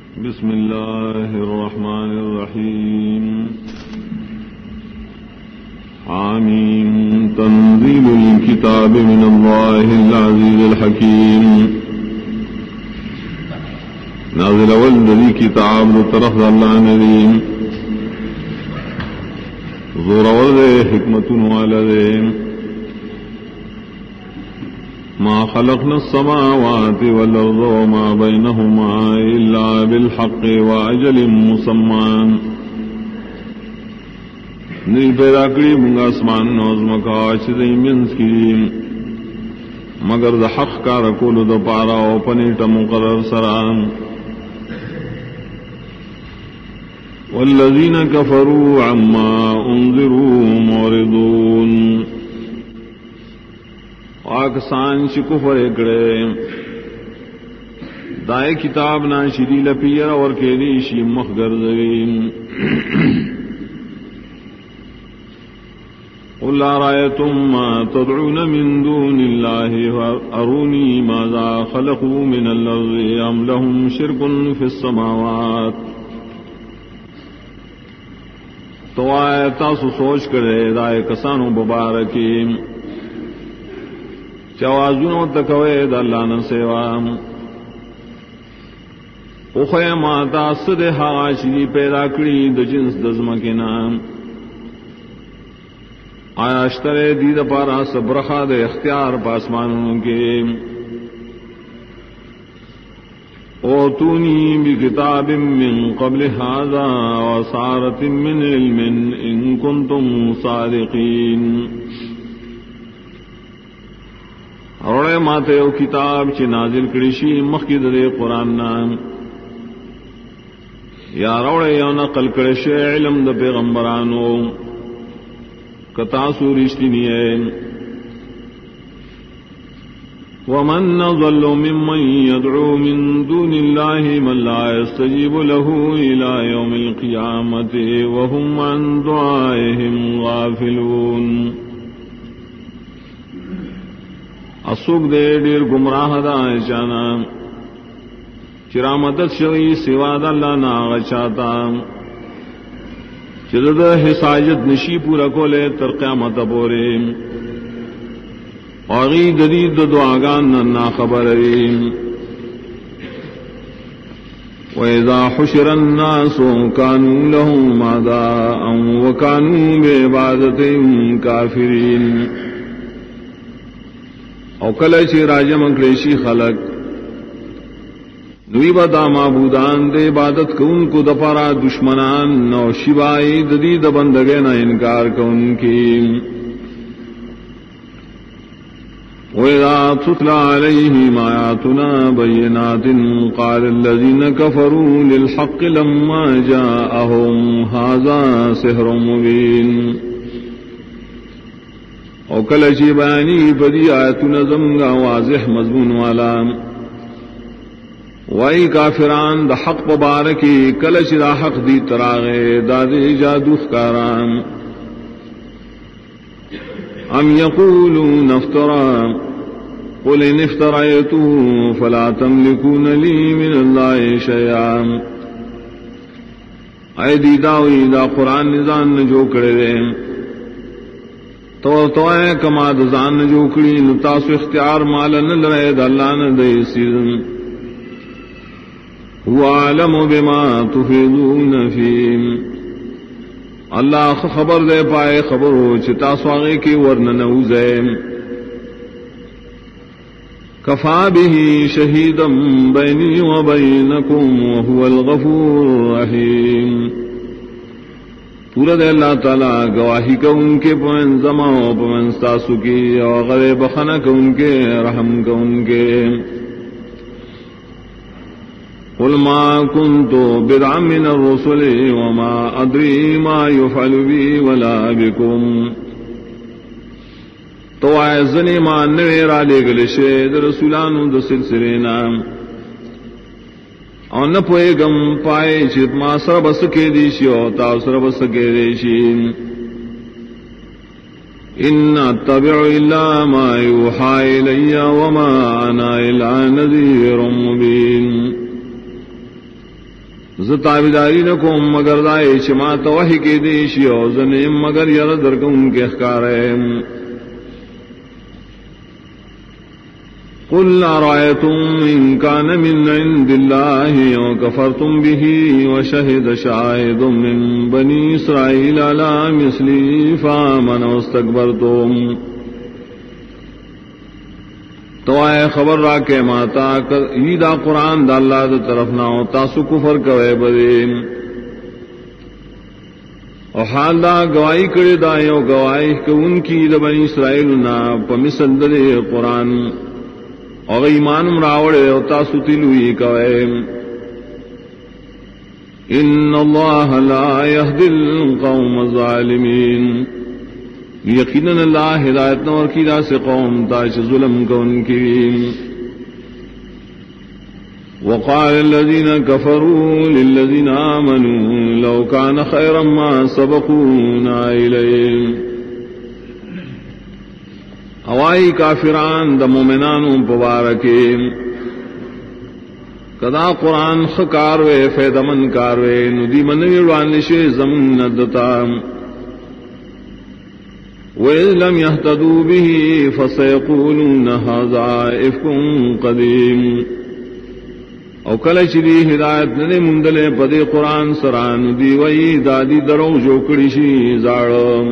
بسم اللہ الرحمن الرحیم حامیم تنزیل الکتاب من اللہ العزیز الحکیم نازل والذی کتاب طرف اللہ ندیم زور والدے حکمت والدے ما خلقنا السماوات والأرض وما بينهما إلا بالحق وأجل مسمى نہیں پیدا کری منگا اسمان نوزم کا چیزیں منز کی مگر دا حق کا رکول دا پارا و پنیٹ مقرر سران والذین کفروا عما انذروا معرضون آکسان چی کفر اکڑے دائے کتاب نا شری لپیر اور کے دیشی مخگر زوین قل رأيتم ما تدعون من دون الله أروني ماذا خلقوا من الأرض أم لهم شرك في السماوات تو آئے تاسو سوچ کرے دائے کسانو ببارکیم چوازونو تکوے دا اللہ نسیوام اخوی ماتا صد حاشی پیدا کری دا جنس دزمکنا آیا اشترے دید پارا سبرخا دا اختیار پاسمانوں کے اوتونی بکتاب من قبل هذا وصارت من علم ان کنتم صادقین روڑے ماتے او کتاب چی نازل کریشی مخید دے قرآن نام یا روڑے یا نقل کرشی علم دا پیغمبرانو کتاسو رشتی نیئے ومن نضل ممن يدعو من دون الله من لا يستجيب له إلى يوم القيامة وهم عن دعائهم غافلون اسوک دے دیر گمراہ دا چانا چرا مدد شوی سوا دا اللہ ناغ چاہتا چرا دا حساجت نشی پورا کولے تر قیامت بورے آغی ددید دعاگان نا خبریں وَإِذَا حُشِرَ النَّاسُ كَانُوا لَهُمْ أَعْدَاءً وَكَانُوا بِعِبَادَتِهِمْ كَافِرِينَ او کلچی راجم انکریشی خلق نوی بدا معبودان دے عبادت کو ان کو دپارا دشمنان نو شبائی ددید بندگے نہ انکار کو ان کی وَإِذَا تُتْلَى عَلَيْهِمْ آيَاتُنَا بَيِّنَاتٍ قَالَ الَّذِينَ كَفَرُوا لِلْحَقِّ لَمَّا جَاءَهُمْ هَذَا سِحْرٌ مُبِينٌ او کلچی بیانی بدی آیت نظمگا واضح مضمون والا وائی کافران دا حق مبارکی کلچی دا حق دی تراغے دادی جادو خکاران ام یقولون افترا قل ان افترائیتو فلا تملکون لی من اللہ شیئا اے دی داوی دا قرآن نظام نجو کرے تو اے کما دزان جو کڑی نتاسو اختیار مالا نلرے دا اللہ ندے سیزن هو عالم بما تفیدون فیم اللہ خبر دے پائے خبر ہو چتاسو آگے کی ورن نوزے کفا به شہیدا بینی و بینکم وهو الغفور الرحیم پورا دے اللہ تعالیٰ گواہی کا ان کے پمن زما و پمن ستاسو کی اور غرے بخنا کا ان کے رحم کا ان کے قل ما كنت بدعا من الرسل وما ادری ما يفعل بی ولا بكم تو آئزنی ما نویرا لے گلے شید رسولانو دا سلسلے نام اور نہ پوئے گم پائے چت ما سر بس کے دیشی اور تا سر بس کے دیشی ان اتبع الا ما يوحى الي وما انا الا نذير مبين زتابداری نکوم مگر دائے چما توحی کے دیشی او زنیم مگر یر درکن کے اخکاریم قل ارائیتم ان کان من عند اللہ وکفرتم به وشہد شاہد من بنی اسرائیل علی مثلی فآمن واستکبرتم تو آئے خبر را کے ماتا دا قرآن دا اللہ دا طرف نہ تاسو کفر کوئے بدیم اور حال دا گواہی کرے دا یو گواہی کہ ان کی دا بنی اسرائیل نا پمثل دے قرآن اور ایمان مراوڑے اور تاسو تلوی کوئے ان اللہ لا یہدی القوم الظالمین یقیناً اللہ ہدایت نور کی دا سے قوم تاش ظلم کو ان کی وقال الذين كفروا للذين آمنوا لو كان خيرا ما سبقونا إليه اوائی کافران دا مومنانوں پبارکے کدا قرآن خکاروے فیدمن کاروے ندی منویڑوان لشے زمن ندتا وَإِذْ لَمْ يَهْتَدُوا بِهِ فَسَيَقُولُونَ هَذَا إِفْكٌ قَدِيمٌ او کل چلی ہدایت نے مندلے پدے قرآن سران دی وئی دادی درو جو کڑیشی زاڑم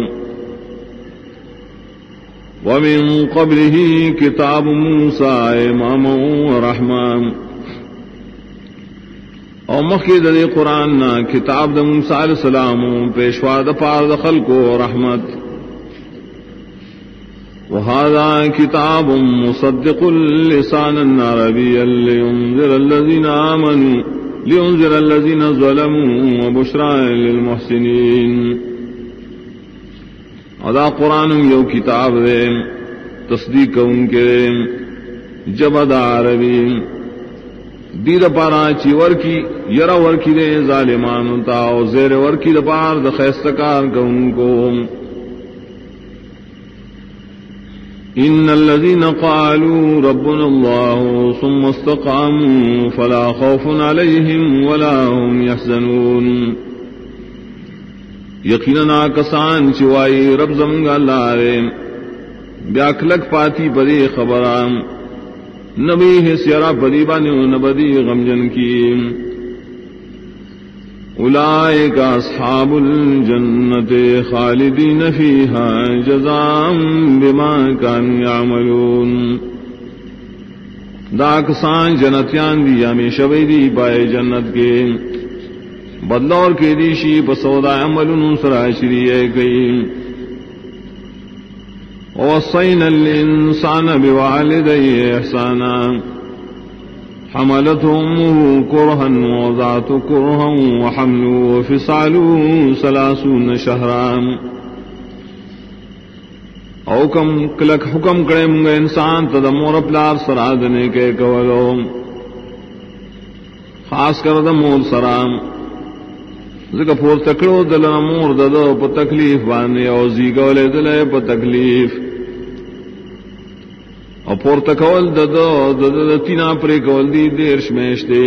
وَمِن قَبْلِهِ كِتَابُ مُوسَىٰ إِمَامًا وَرَحْمَةً او مخید دے قرآن نا کتاب دا موسیٰ علیہ السلام پیشوا دا پار دا خلق و رحمت وهذا كتاب مصدق لسانا عربيا لينذر الذين ظلموا وبشرى للمحسنين ادا قرآن یو کتاب دے تصدیق ان کے جبد عربی دید پارا چی ورکی یرا ورکی دے ظالمان تا او زیر ورکی دا پار دا خیستکار کا ان کو ان الذين قالوا ربنا الله ثم استقاموا فلا خوف عليهم ولا هم يحزنون یقینا کسان چوائی رب زمگا اللہ بیاکلک پاتی پدی خبرام نبی حسیرا پدی بانی نبدی غمجن کی اولئک اصحاب الجنت خالدین فیہا جزاء بما كانوا یعملون دا کسان جنتیان دی ہمیشہ دی پائے جنت کے بدلور کے دیشی پسودا عملن سراشری گئی ووصینا الانسان بوالدیہ احسانا حملته أمه كرها ووضعته كرها وحمله وفصاله 30 شهرا او کم کلک حکم کرے منگا انسان تدمور پلار سرا دنے کے کولو خاص کر دمور سرام ذکر پور تکڑو دلنا مور ددو پا تکلیف بانے او زیگولے دلے پا تکلیف او پور تکول ددو تینا پری کول دی دیر شمیشتے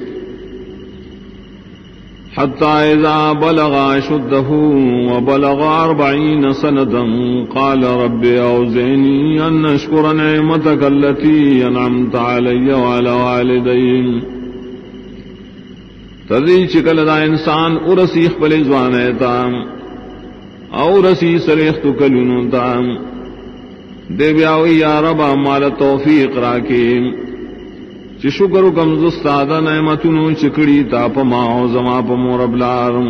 حتی اذا بلغ شدہ وبلغ 40 سنة قال رب اوزعنی ان اشکر نعمتک التي انعمت علی وعلى والدی تردی چکل دا انسان ارسیخ پلی زوانیتا او رسی سریخ تکلونتا دے بیاوی یا ربا مال توفیق راکی چی شکر کم زستادا نعمتنو چکڑی تا پا ماو زما پا مورب لارم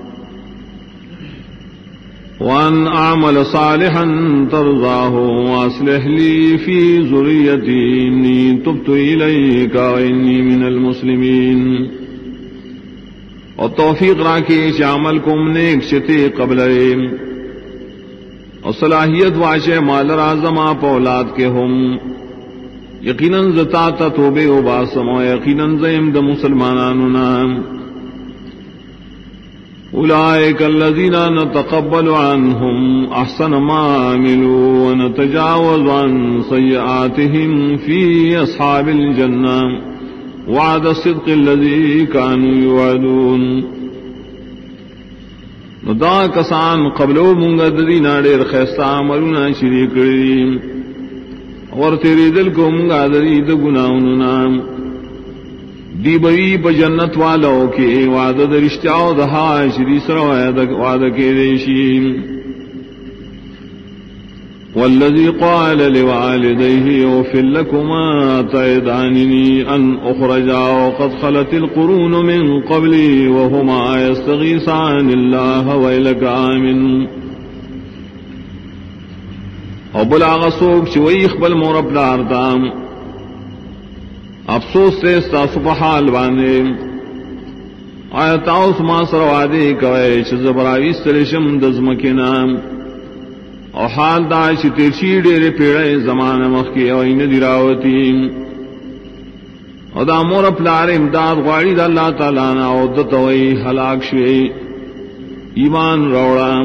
وان اعمل صالحا ترضاہ واصلح لی فی ذریتی انی تبت الیک وانی من المسلمین اور توفیق راکی چی عمل کم نیک چتے قبلیم اور صلاحیت واچے مال رازما پولاد کے ہم یقیناً زتا تا توبے و باسم و یقیناً زیم دا مسلماناننا اولئک الذین نتقبل عنہم احسن ما عملوا ونتجاوز عن سیئاتہم فی اصحاب الجنہ وعد الصدق الذي كانوا يوعدون. دا کسان قبلو منگا دینا دیر خیستا عملونا شریک کریم اور تیری دل کو منگا درید گناہننا دی بوی بجنت والو کے وعدہ درشتیاو دہا شری سر وعدہ کے دیشیم. والذی قال لوالدیہ اغفر لکما تعداننی ان اخرجا وقد خلت القرون من قبلی وہما یستغیثان اللہ ویلک آمن. او بلاغ سوک چوئی اخبل مورب لارتام افسوس سے استاسو پا حال باندے آیتاؤس ما سر وعدے کوئے چھ زبراوی سرشم دزمکنام او حال دا چھ تیرشی ڈیرے پیڑے زمان مخی او این دراوتی او دا مور پلار امداد غواری دا اللہ تعالیٰ نا او دتوئی حلاک شوئی ایمان روڑام.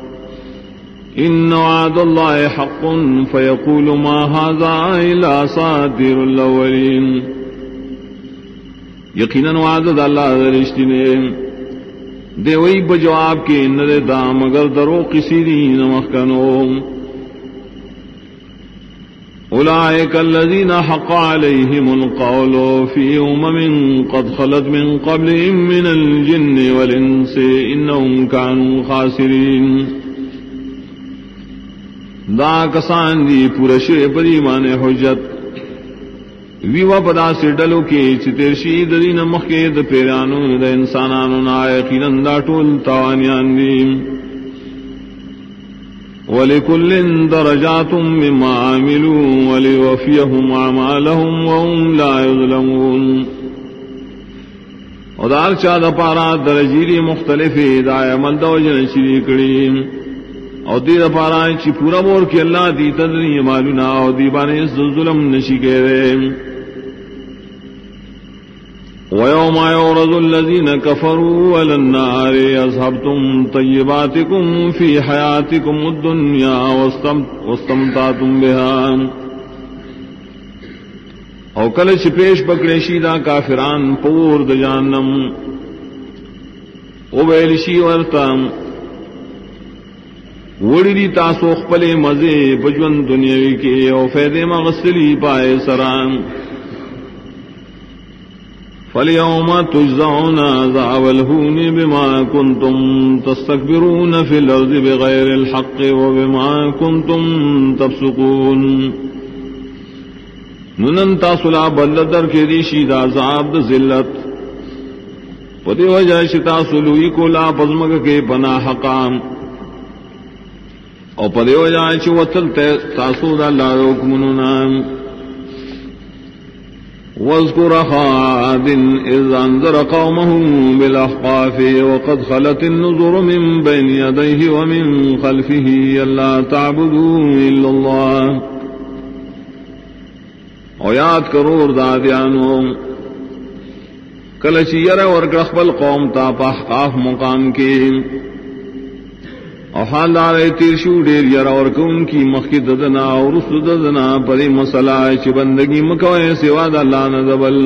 ان وعد اللہ حق فیقول ما هذا الا اساطیر الاولین. یقیناً وعد دا اللہ درشتی نے دے وہی بجواب کے نرے دا مگر درو کسی دین مخکنو. اولئک الذین حق علیہم القول فی امم قد خلت من قبلہم من الجن والانس انہم کانوا خاسرین. دا کسان دی پورشے پر ایمان حجت ویوا پدا سے ڈلو کے چترشی دین مخے د پیرانو د انسانانو نا یقیناً دا ټول تاوانیان دی. ولکل درجات مما عملوا ولیوفیهم اعمالهم وهم لا یظلمون. اور دار چا دا پارا درجیری مختلف دا عمل دا وجن شری کړي او دی دا پارا چی پورا مور کی اللہ دی تدنی مالونا او دی بانے ظلم نشی کے رے. وَيَوْمَ يُعْرَضُ الَّذِينَ كَفَرُوا عَلَى النَّارِ أَذْهَبْتُمْ طَيِّبَاتِكُمْ فِي حَيَاتِكُمُ الدُّنْيَا وَاسْتَمْتَعْتُمْ بِهَا. او کل چی پیش پکڑیشی دا کافران پور دا جہنم او بیلشی ورتام وڑی دی تاسو خپل مزے بجون دنیاوی کے او فیدے مغسلی پائے سرام. فَالْيَوْمَ تُجْزَعُونَ عَذَابَ الْهُونِ بِمَا كُنْتُمْ تَسْتَكْبِرُونَ فِي الْأَرْضِ بِغَيْرِ الْحَقِّ وَبِمَا كُنْتُمْ تَفْسُقُونَ. ننن تاسلا بدلدر کے دیشی دا عذاب دا ذلت پدی وجہ شتا سلوئی کو لا پزمگ کے پناہ حقام او پدی وجہ چی وطل تاسو دا اللہ حکمننا. واذکر عاد اذ انذر قومهم بالاحقاف وقد خلت النذر من بين يديه ومن خلفه الا تعبدوا الا الله. او یاد کرور دادیانو کلچی یر ورکڑ خپل قوم تا پا احقاف مقام کے او حال دارے تیرشو دیر یر ورکون کی مخی ددنا اور رسل ددنا پری مسئلہ چی بندگی مکوئے سوا دا اللہ نزبل.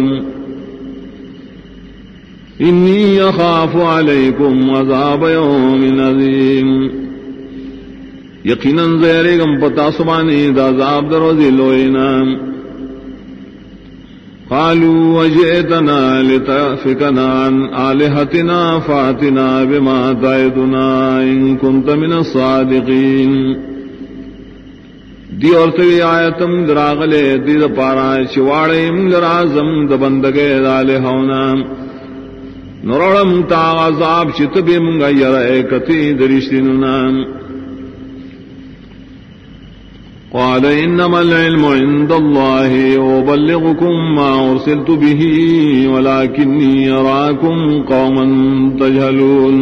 انی اخاف علیکم عذاب یوم عظیم. یقیناً زیرگم پتا سبانی دا عذاب دروزی لوئینا. قالوا وجئتنا لتأفكنا عن آلهتنا فأتنا بما تعدنا إن كنت من الصادقين. دی اورتوی آیتم دراغلے دی دا پارا چواڑیم لرازم دا بندگے دالہونا نرڑم تا عذاب چتبی منگا یرائے کتی درشتننا. قال انما العلم عند الله وبلغكم ما ارسلت به ولكني اراكم قوما تجهلون.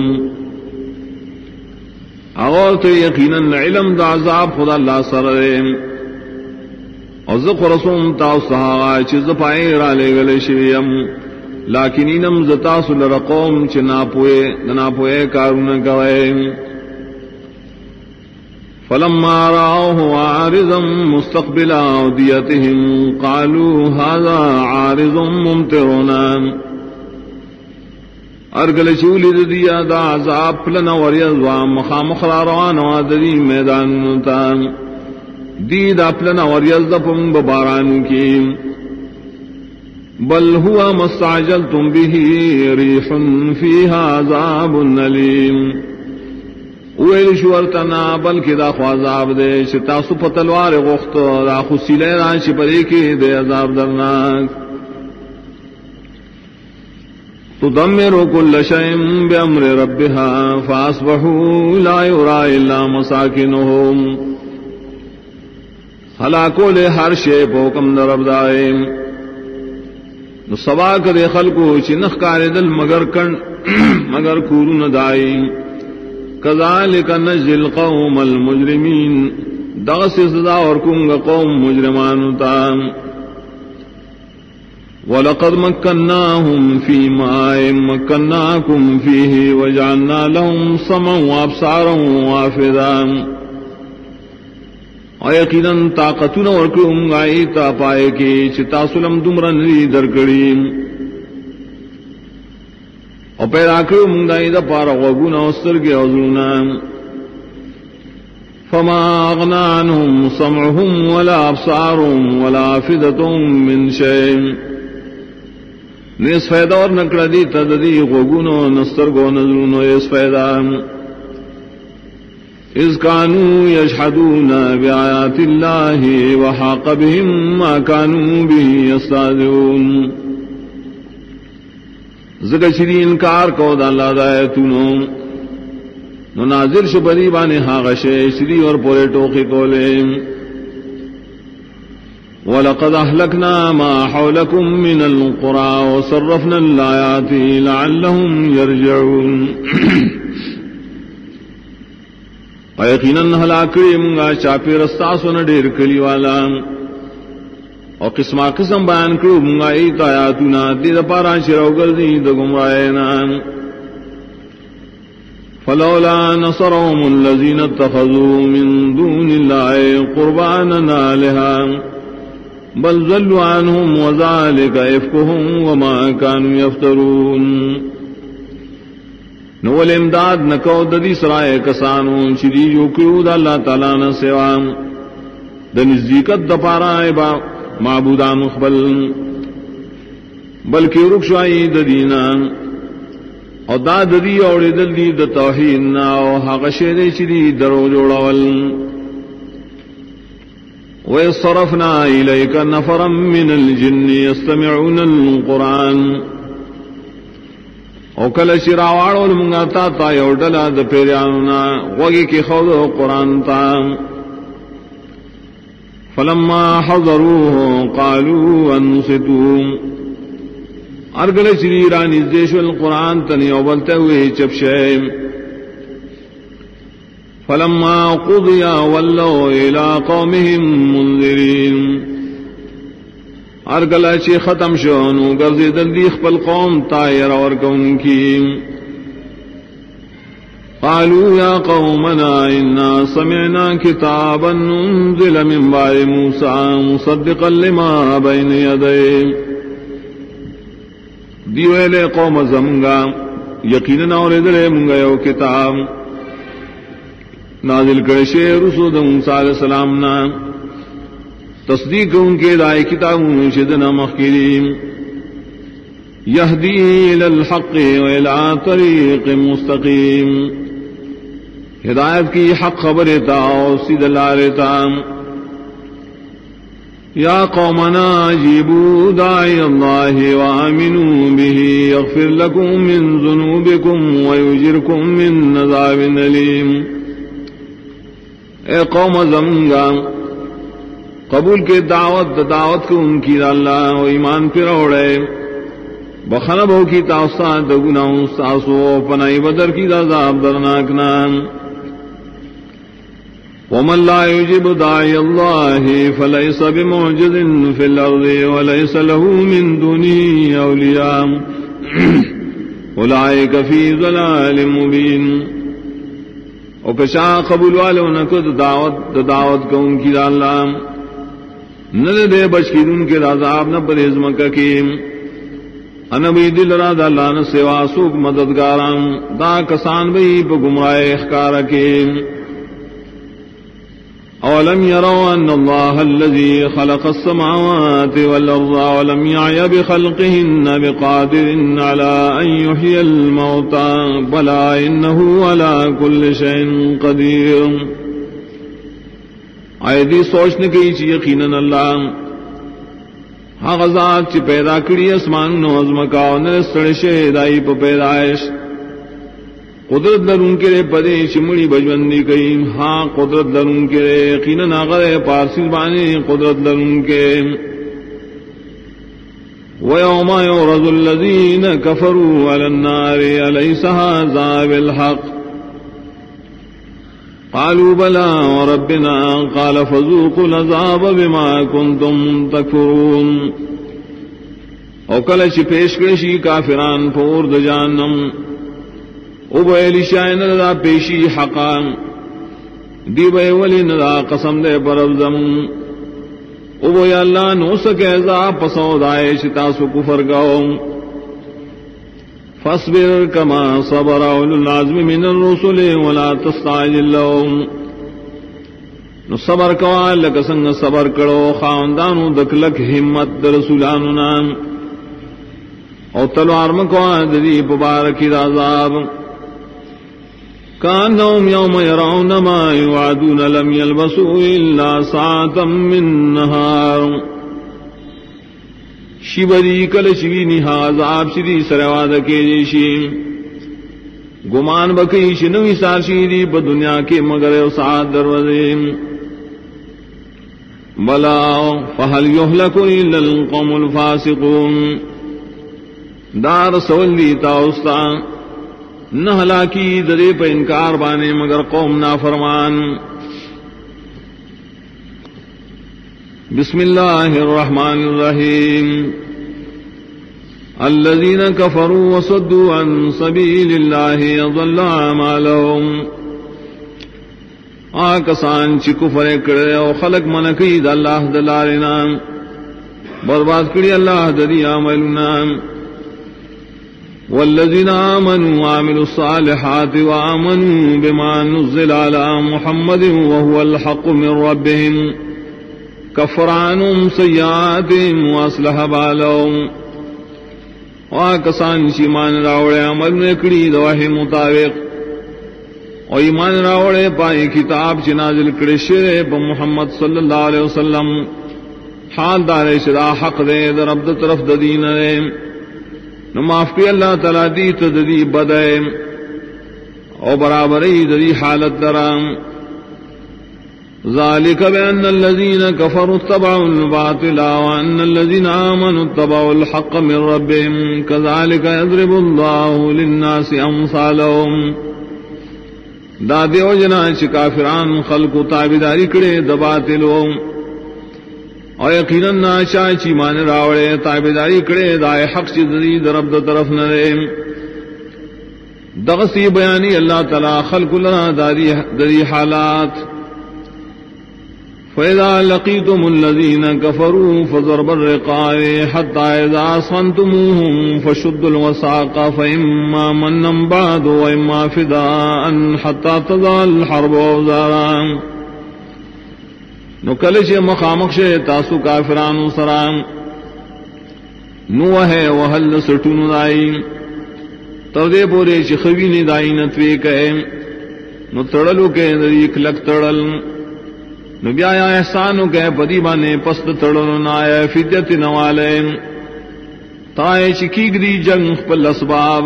اغوت یقینا علم دا عذاب خدا اللہ سرے اور ذکر رسوم تاؤسہا چیز پائے را لے گلے شویم لیکن انم زتاسل رقوم چنا پوئے کارون گوئے. فلما رأوه عارضا مستقبل أوديتهم قالوا هذا عارض ممطرنا ارگل چولی دیا دا عذاب پلنا وریضوا مخامخ روان وادی میدان تان دی دا پلنا وریض پم بباران کی بل هو ما استعجلتم به ريح فيها عذاب أليم ویل شورتنا بلکہ دا خو عذاب دے شتا سو پتلوار غخت دا خو سیلے ران شپری کی دے عذاب درناک تدمر كل شيء بأمر ربها فأصبحوا لا يرى إلا مساكنهم ہلاکو لے ہر شے پوکم درب دائم نو سوا کرے خلقو چنخ کار دل مگر کورون دائم کذالک نجزی القوم المجرمین دغس سزا اور کنگا قوم مجرمان تام وَلَقَدْ مَكَّنَّاهُمْ فِي مَاءٍ مَكَّنَّاكُمْ فِيهِ وَجَعَلْنَا لَهُمْ سَمْعًا وَأَبْصَارًا وَأَفْئِدَةً اور یقیناً طاقتون ورکڑوں گائی تا پائے کی چتا سلم دمرن لی درکڑیم اور پیدا کرو منگائی دا پارا غوگونا استرگی اوزرونا فما اغنا عنهم سمعهم ولا ابصارهم ولا افئدتهم من شيء نیس فیدا اور نکڑا دی تددی غوگونا نسترگو نظرونو اس فیدا اذ كانوا يجحدون بآيات الله وحاق بهم ما كانوا به يستهزئون زکر چری انکار کو دا اللہ دایتونو نو نازل شبری بانے حاغشے شری اور پورے ٹوکی کولے وَلَقَدْ أَهْلَكْنَا مَا حَوْلَكُمْ مِنَ الْقُرَىٰ وَصَرَّفْنَا الْآيَاتِ لَعَلَّهُمْ يَرْجِعُونَ یقیناً ہلاکڑی منگا چاپی رستاسو نہ ڈیر کلی والا اور قسمہ قسم بیان کرو منگا ایت آیاتنا دید پارا چراو گردی دا گمرائینا فلولا نصرهم الذين اتخذوا من دون الله قربانا آلهة بل ضلوا عنهم وذلك إفكهم وما كانوا يفترون نول امداد نکو ددی سرائے کسانو چری جو کیو دا اللہ تعالیٰ نہ سوا د نزدیکت د پارا با معبودان مخبل بلکہ رکشائی د دینا او دا ددی اور دل دی د توحید نا او هغه شی چری درو جوړول وصرفنا الیک نفرا من الجن يستمعون القرآن او کل شراوارو لمنگا تا یو ڈلا دا پیریانونا وگی کی خود قرآن تا فلما حضروه قالوا انصتوا ارگل شریرانی دیش القرآن تنیو بلتے ہوئے چپشے فلما قضی ولوا الى قومهم منذرین ارگلا چی ختم شونو گرزی دلدی خپل قوم تائر اور کون کی قالوا یا قومنا انا سمعنا کتابا انزل من بعد موسیٰ مصدقا لما بین یدی دیویلے قوم زمگا یقیننا اور ادلے منگا یو کتاب نازل کرشے رسول موسیٰ علیہ السلام نا تصدیق ان کے دائے کتابوں شدنا مخکریم یہدی الی الحق و الی طریق مستقیم ہدایت کی حق خبرتا اور سیدھ لارتا یا قومنا اجیبوا داعی اللہ وآمنوا به یغفر لکم من ذنوبکم ویجرکم من عذاب علیم اے قوم زمگا قبول کے دعوت کو ان کی اللہ و ایمان پھر اوڑے بخنب ہو کی تاثات گناہوں ساسو پنائی بدر کی عذاب درناک نام ومن لا يجب داعي الله فليس بمعجز في الأرض وليس له من دونه أولياء أولئك في ضلال مبين او کشا قبول والو نکو دعوت کو ان کی اللہ نہ دے بچ کی ان کے عذاب نہ پرہیز مکہ کی انبی دل را دا اللہ نہ سوا سوک مددگاران دا کسان بھی پا گمراہ اخکار کے اولم يروا ان الله الذي خلق السماوات والارض ولم يعي بخلقهن بقادر على ان يحيي الموتى بلى انه على كل شيء قدير ایدی سوچنے کی چی یقیناً اللہ ہاں غزات چی پیدا کری اسمان نوزم کاؤنر سڑشے دائی پا پیدائش قدرت لرون کے رے پدے چمڑی بجوندی کئی ہاں قدرت لرون کے رے یقیناً آغر پارسی بانے قدرت لرون کے وَيَوْمَ يُعْرَضُ الَّذِينَ كَفَرُوا عَلَى النَّارِ أَلَيْسَ هَذَا بِالْحَقِّ قالوا بلى وربنا قال فذوقوا العذاب بما كنتم تكفرون او کل چی پیش کرشی کافران پور د جہنم او بیلی شائن دا پیشی حقا دی بے ولی ندا قسم دے پرزم او بے اللہ نو سکے ذا پسود آئے شتاسو کفر گاؤ فاصبر کما صبر اولو العزم من الرسل ولا تستعجل لهم نو صبر کوا لکسنگ صبر کرو خاندانو دکلک ہمت در رسولانو نام او تلوار مکوا دری پبارکی عذاب کانہم یوم یرون ما یوعدون لم یلبسوا الا ساعتا من نہار شیبری کل شوی نہا عذاب شری سرواد کے جیشی گمان بکی شنوی سار شیری پا دنیا کے مگر سعاد دروازے بلا فہل یہلک الا القوم الفاسقون دار سولی تاؤستا نہ ہلاکی درے پہ انکار بانے مگر قوم نافرمان بسم اللہ الرحمن الرحیم الذین کفروا وصدوا عن سبیل اللہ اضل اعمالهم آکسان چی کفر کرے او خلق منکید اللہ دلارنا برباد کری اللہ دری عملنا والذین آمنوا وعملوا الصالحات وآمنوا بما نزل على محمد وهو الحق من ربهم کفر عنهم سیئاتهم واصلح بالهم کسان چی ایمان راوڑے عمل نکڑی دواہ مطابق اور ایمان راوڑے پائے کتاب چی نازل کڑے شرے پا محمد صلی اللہ علیہ وسلم حال دارے شدا حق دے در عبد طرف دین دے نو معاف کی اللہ تعالی دی تدی بدے او برابری دی حالت درام ذالک بأن الذین کفروا اتبعوا الباطل وأن الذین آمنوا اتبعوا الحق من ربهم كذلك يضرب الله للناس امثالهم دا دیو جنا چ کافران خلق تابعداری کرے د باطلوں اور یقیناً ناشا چی مان راوڑے تابعداری کرے دائے حق چی دری درب در طرف نرے دغسی بیانی اللہ تعالی خلق لنا دری حالات فَإِذَا لَقِيتُمُ الَّذِينَ كَفَرُوا فَضَرْبَ الرِّقَابِ حَتَّى إِذَا أَثْخَنْتُمُوهُمْ فَشُدُّوا الْوَثَاقَ فَإِمَّا مَنًّا بَعْدُ وَإِمَّا فِدَاءً حَتَّى تَضَعَ الْحَرْبُ أَوْزَارَهَا نو کلچ مخامخ شے تاسو کافرانو سرام نو ہے وحل سٹون دائی تردے پورے چی خوینی دائی نتوی کہے نو تڑلو کے نریک لک تڑل نو بیایا احسانو کہ پدی بانے پست تڑلو نائے فدیت نوالے تائے چکیگ دی جنگ پل اسباب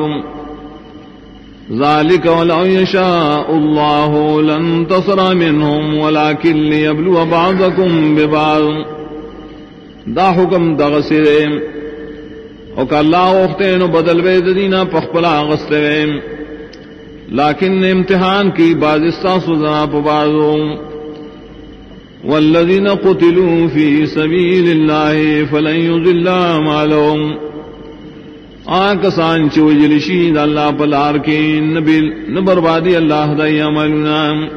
ذالک ولو یشاء اللہ لانتصر منہم ولکن لیبلو بعضکم ببعض دا حکم دغسرے او کہ اللہ اختین بدل بید دینا پخپلا غسرے لیکن امتحان کی بعض استاسو ذنا پبعضوں والذین قتلوا فی سبیل اللہ فلن یضل اعمالهم آکسان چوجلشی دا اللہ پلار کے نبربادی اللہ دا عملنا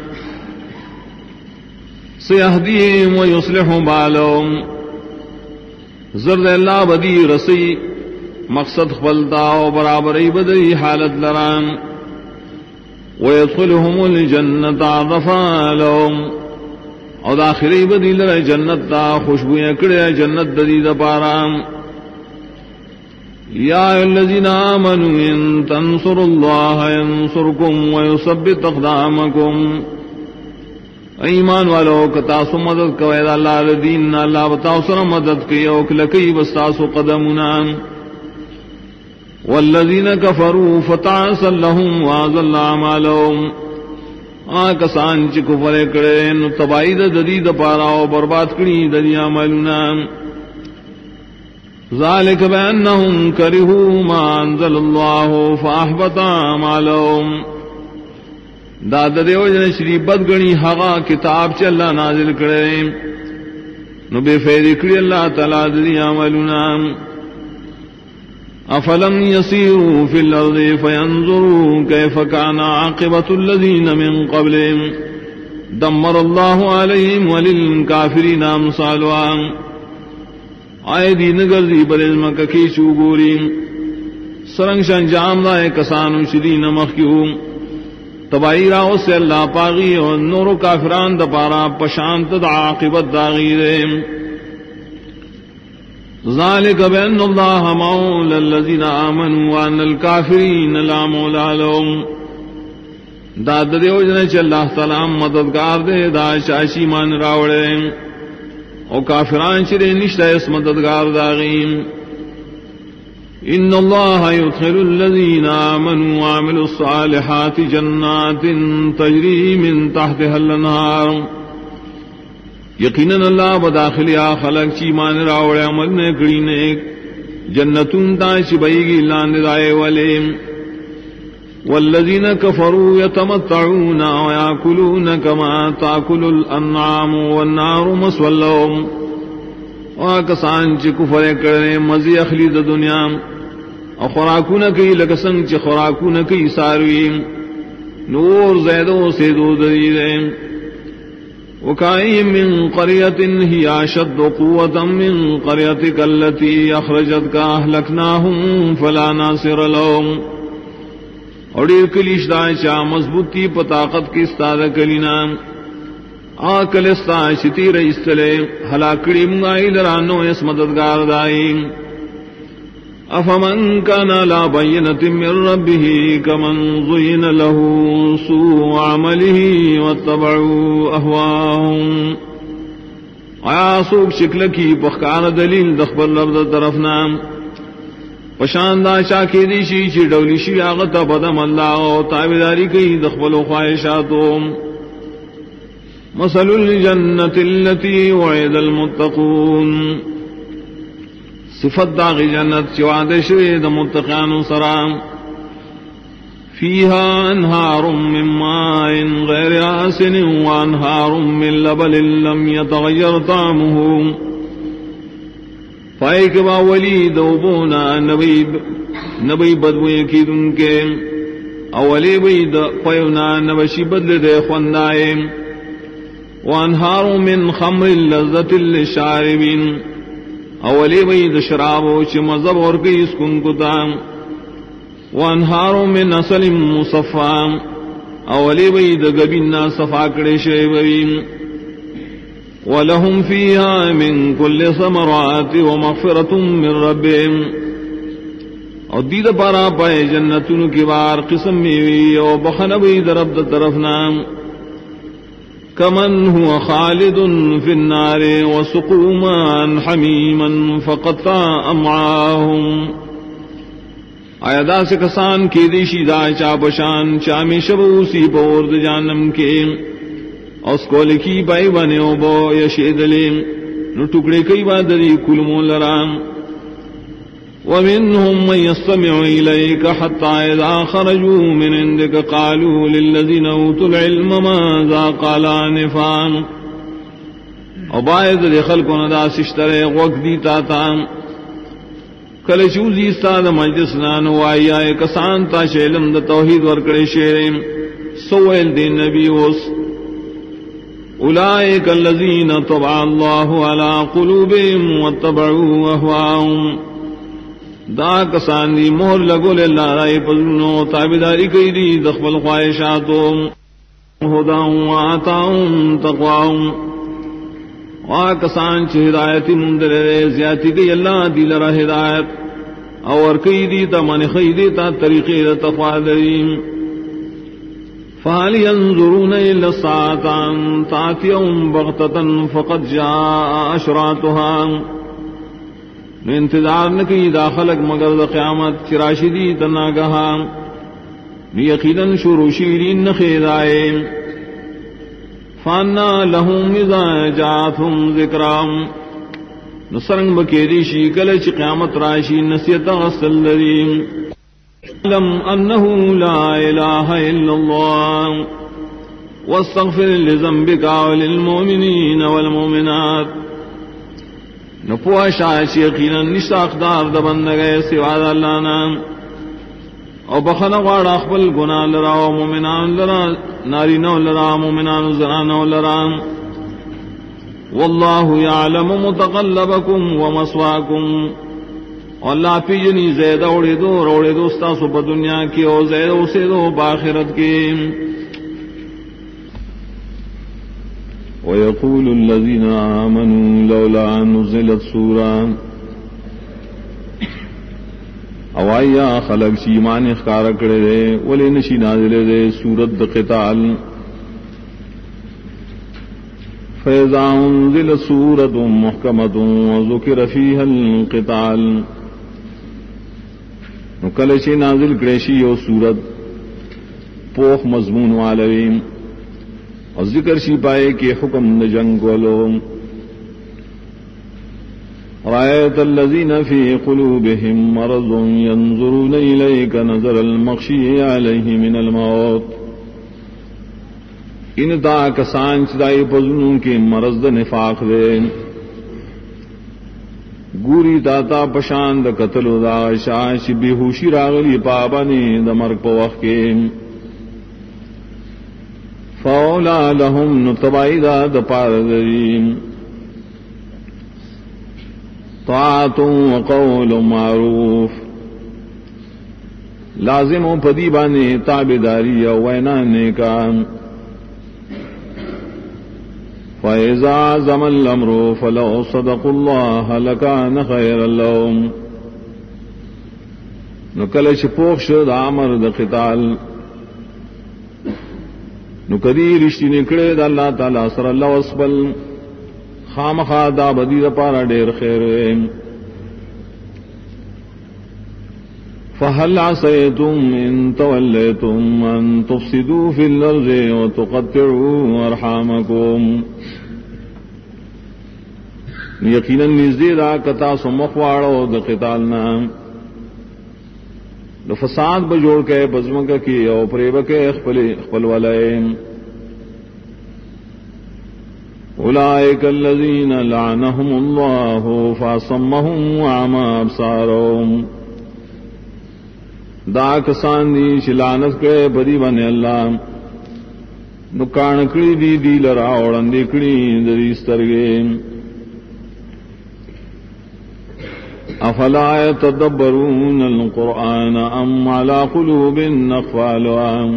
سیہدیم و یصلح بالهم زرد اللہ بدی رسی مقصد خپلتا و برابری بدی حالت لران ویدخلهم الجنت عرفا لهم او داخلی بدی لر جنت تا خوشبو اکڑے جنت ددی دا پارام یا الذین آمنوا ان تنصروا اللہ ینصرکم ویثبت اقدامکم ایمان والو کتاسو مدد کوئے اللہ دین اللہ بتاؤ مدد کی اوکلکی بستاسو قدمنا والذین کفروا فتعسا لهم واضل اعمالهم آکسان چی کفر کرے نو تباید ددید پاراو برباد کری ددی عملنا ذالک بأنهم کرہوا ما انزل اللہ فاحبط اعمالهم داد دیو جن شری بدگنی حقا کتاب چ اللہ نازل کرے نو بے فیدی کری اللہ تعالی ددی عملنا افلم يسيروا في الارض فينظروا كيف كان عاقبة الذين من قبلهم دمر الله عليهم وللكافرين امثالها آئے دین گردی برزمک کی چوگوری سرنگ شنجام دائے کسانو شدین مخیو تبائی راو سے اللہ پاغی اور نور و کافران دپارا پشانت دا عاقبت داغی دے ذالک بأن اللہ مولا الذین آمنوا وان الکافرین لا مولا لهم داد دیو جنے چل اللہ تعالی مددگار دے دا چاشی مان راوڑے او کافران چرے نشتہ اس مددگار داغیم ان اللہ يدخل الذین آمنوا وعملوا الصالحات جنات تجری من تحتها الانہار یقیناً اللہ بداخلی خلق چی مان راوڑے عمل نے کری نیک جنتون تا چبئی گی لاندائے والے والذین کفروا یتمتعون ویاکلون کما تاکل الانعام والنار مسوی لهم وکسان چی کفر کرنے مزی اخلی دا دنیا اور خوراکون کی لکسنگ چی خوراکون کی ساروی نور زیدوں سے دو دریدے وَكَأَيٍّ مِّن قَرْيَةٍ هِيَ أَشَدُّ قُوَّةً مِّن قَرْيَتِكَ الَّتِي أَخْرَجَتْكَ أَهْلَكْنَاهُمْ فَلَا نَاصِرَ لَهُمْ اور دیر کلیش دا چا مضبوطی پطاقت کی استاد کلینا آکل استا شتی رئیس تلے حلاکڑی منگائی لرانو اس مددگار دائیں افمن کان لا بینت من ربه کمن ضین له سوء عمله واتبعوا اهواهم آیا سوک شکل کی پخکار دلیل دخبر لفظ طرفنا پشاندہ شاکی دیشی چی ڈولیشی آغتا بدم اللہ و تابداری کی دخبل و خواہشاتو مثل الجنت اللتی وعد المتقون صفت داغی جنت چواد شوید متقان سرام فیہا انہار من ماء غیر آسن وانہار من لبن لم یتغیر طعمہ پائے کے باولی دوبونا نبی بدوئے کی دن کے اولی بید پیونا نبشی بدل دے خوندائے وانہار من خمر لذت للشاربین اولی بید شرابو چی مذب اور کی اسکن کتا وانہار من اصل مصفام اولی بید گبینا صفاکڑے شیبین وَلَهُمْ فِيهَا مِن كُلِّ ثَمَرَاتٍ وَمَغْفِرَةٌ مِّن رَّبِّهِمْ اور دید پارا پائے جنتون کی بار قسم میوی اور بخنبی درب طرفنا کمن هو خالد فی النار وسقوا ماء حمیما فقطع امعاهم آیا دا سے کسان کی دیشی دا چاپشان چامی شبوسی بورد جانم کے اس کو لکی بائی بنے او بو یشیدلیم نو ٹکڑے کئی بادری کلمو لرام ومنهم من يستمع إليك حتى إذا خرجوا من عندك قالوا للذين أوتوا العلم ماذا قال آنفا او باید دے خلقوں ندا سشترے وقت دیتا تا کل چوزی استاد مجلس نان وایا کسان تا شیلم د توحید ورکڑے شیرم سویل دی نبی وس اولئک الذین طبع اللہ علی قلوبهم واتبعوا اهواهم دا کسان دی مہر لگول اللہ رائی پزنو تابداری کئی دی دخبل خواہشاتو ہدا وآتاهم تقواهم کسان چھ ہدایتی مندر زیادتی گئی اللہ دی لرا ہدایت اور کئی دی تا من خیدی تا طریقی دا تقوادریم فَهَلْ يَنظُرُونَ إِلَّا السَّاعَةَ أَن تَأْتِيَهُمْ بَغْتَةً فَقَدْ جَاءَ أَشْرَاطُهَا انتظار نکی داخلق مگر دا قیامت چراشدی تناگہا یقیناً شروع شیرین نخیدائے فانا لهم اذا جاءتهم ذکرام نسرنگ بکیری شی کلچ قیامت راشی نسیت غسل لدیم علم انه لا الہ الا اللہ واستغفر لذنبک وللمؤمنین والمؤمنات نپوہ شاہش یقینا نشتا اقدار دبندگے سواد اللہ نام او بخنا غاڑ اخبل گناہ لرا و مومنان لرا نارینو لرا مومنان زنانو لرا واللہ یعلم متقلبکم ومسواکم اللہ پی جنی زید اوڑے دو استاسو پا دنیا کی او زید اسے دو باخرت کی وَيَقُولُ الَّذِينَ آمَنُوا لَوْلَا نُزِّلَتْ سُورَةٌ اوایا خلق چی ایمان اخکار کرے دے ولی نشی نازلے دے سورت دا قتال فَإِذَا أُنزِلَتْ سُورَةٌ مُحْكَمَةٌ وَذُكِرَ فِيهَا الْقِتَالُ نکل چی نازل کریشی او سورت پوخ مضمون والویم اور ذکر شی پائے کہ حکم دا جنگ ولو رأيت الذين في قلوبهم مرض ينظرون إليك نظر المغشي عليه من الموت ان تا کسان چدائی پزنوں کے مرض دا نفاق دے گوری تاتا پشان دا قتل دا شاش بیہوشی راغلی پابانی دا مرگ پا وقت کے فولا لهم نتبائی دا پاردرین طاعت و قول معروف لازم و پدی بانے تابداری و وینا نیکان فَإِذَا عَزَمَ الْأَمْرُ فَلَوْ صَدَقُوا اللَّهَ لَكَانَ خَيْرًا لَهُمْ نکل چپوخ شد عمر دا قتال نکدی رشتی نکڑے دا اللہ تعالی صلی اللہ وسبل خام خادا بدی دا پارا ڈیر خیر فَهَلْ عَصَيْتُمْ إِن تَوَلَّيْتُمْ أَن تُفْسِدُوا فِي الْأَرْضِ وَتُقَطِّعُوا أَرْحَامَكُمْ یقیناً نزدی دا کتا سمخواڑو دا قتالنا دا فساد بجوڑ کے بزمگا کی او پریبکے اخپل والائیم اولئک الذین لعنهم اللہ فاصمهم وعما ابصارهم دا کسان دی شلانت کے بدی بنے اللہ نکانکڑی دی لرا اوڑندکڑی دی سترگے افلا يتدبرون القرآن ام على قلوب اقفالها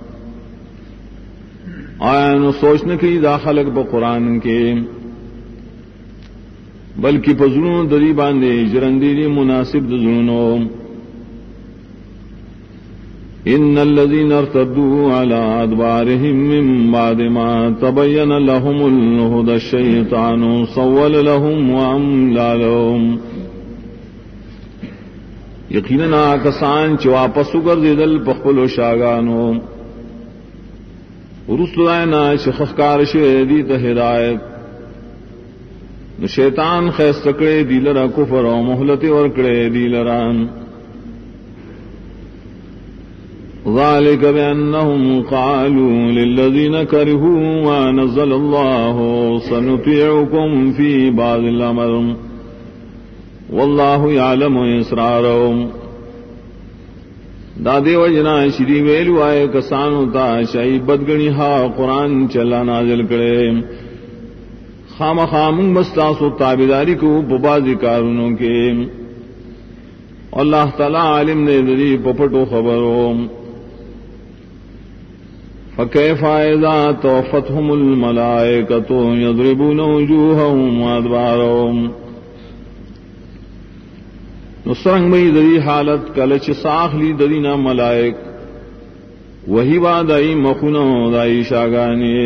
آیا نو سوچنے کی داخلق با قرآن کے بلکہ پزنون دری باندے جرندیری مناسب دزنونو ان الذين ارتدوا على ادبارهم من بعد ما تبين لهم الهدى الشيطان سول لهم واملى لهم یقیناً کسان چ واپس گردیدل پخپلو شاگانو رسلائنا شخکار شیدی تا ہدایت نو شیطان خیس تکڑے دی لرا کفر و محلتی ورکڑے دی لران ذالک بأنهم قالوا للذین کرہوا ما نزل اللہ سنطیعکم فی بعض الامر واللہ یعلم اسرارهم دا دیو جنا شری ویلو آئے کسانو تا شای بدگنی ہا قرآن چلا نازل کرے خام خام بستاسو تابداری کو ببازی کارونوں کے اللہ تعالی عالم نے دری پپٹو خبروں فکیف اذا توفتهم الملائکۃ یضربون وجوہهم وادبارهم نسرنگ میں دری حالت کلچ ساخلی درینا ملائک وہی وادائی مخنو دائی شاگانی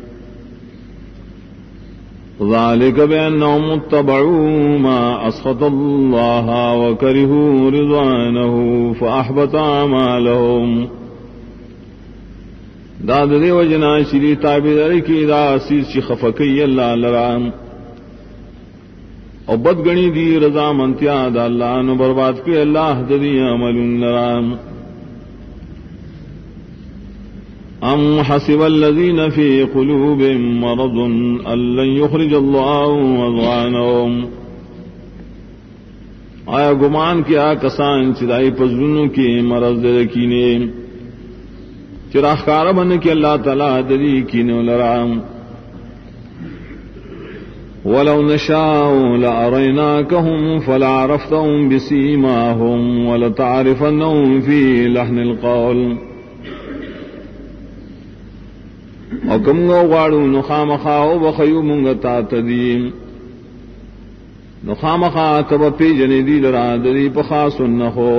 ذالک بأنهم اتبعوا ما اسخط اللہ وکرہوا رضوانہ فاحبط اعمالهم داد دیو جنا شری تابعداری کی دا عزیز چی خفقی اللہ لرام اور بدگنی دی رضا منتیا دا اللہ نو برباد کی اللہ دی عمل لرام ام حسب الذین فی قلوبهم مرض ان لن یخرج اللہ اضغانهم آیا گمان کیا کسان چدائی پزنوں کی مرض درکینے چراغ کار بن کے اللہ تعالی دری کینو لرام ولو نشاء لأريناكهم فلعرفتهم بسيماهم ولتعرفنهم في لحن القول وكم غواړو نخامخاو بخیو مونږ تا تدیم نخامخا کب پیجنې دی لرا دری په خاص نخو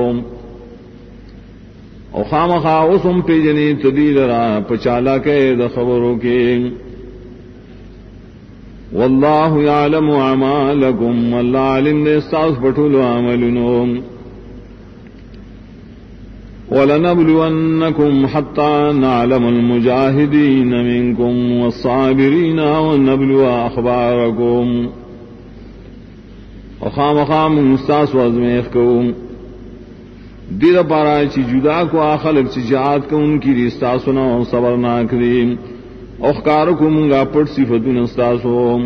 او خامخا اوسم پیجنې تدی لرا په چالا کې د خبرو کې واللہ یعلم اعمالکم واللہ علم دے استاذ پٹھولو عملنو وَلَنَبْلُوَنَّكُمْ حَتَّى نَعْلَمَ الْمُجَاهِدِينَ مِنْكُمْ وَالصَّابِرِينَ وَنَبْلُوَ أَخْبَارَكُمْ وخام خام استاذ وزمیخ کو دیر پارا چی جدا کو آخلق چی جہاد کو ان کی رستا سنا صبر ناکریم اخکار کو منگا پٹ صفتون استاسو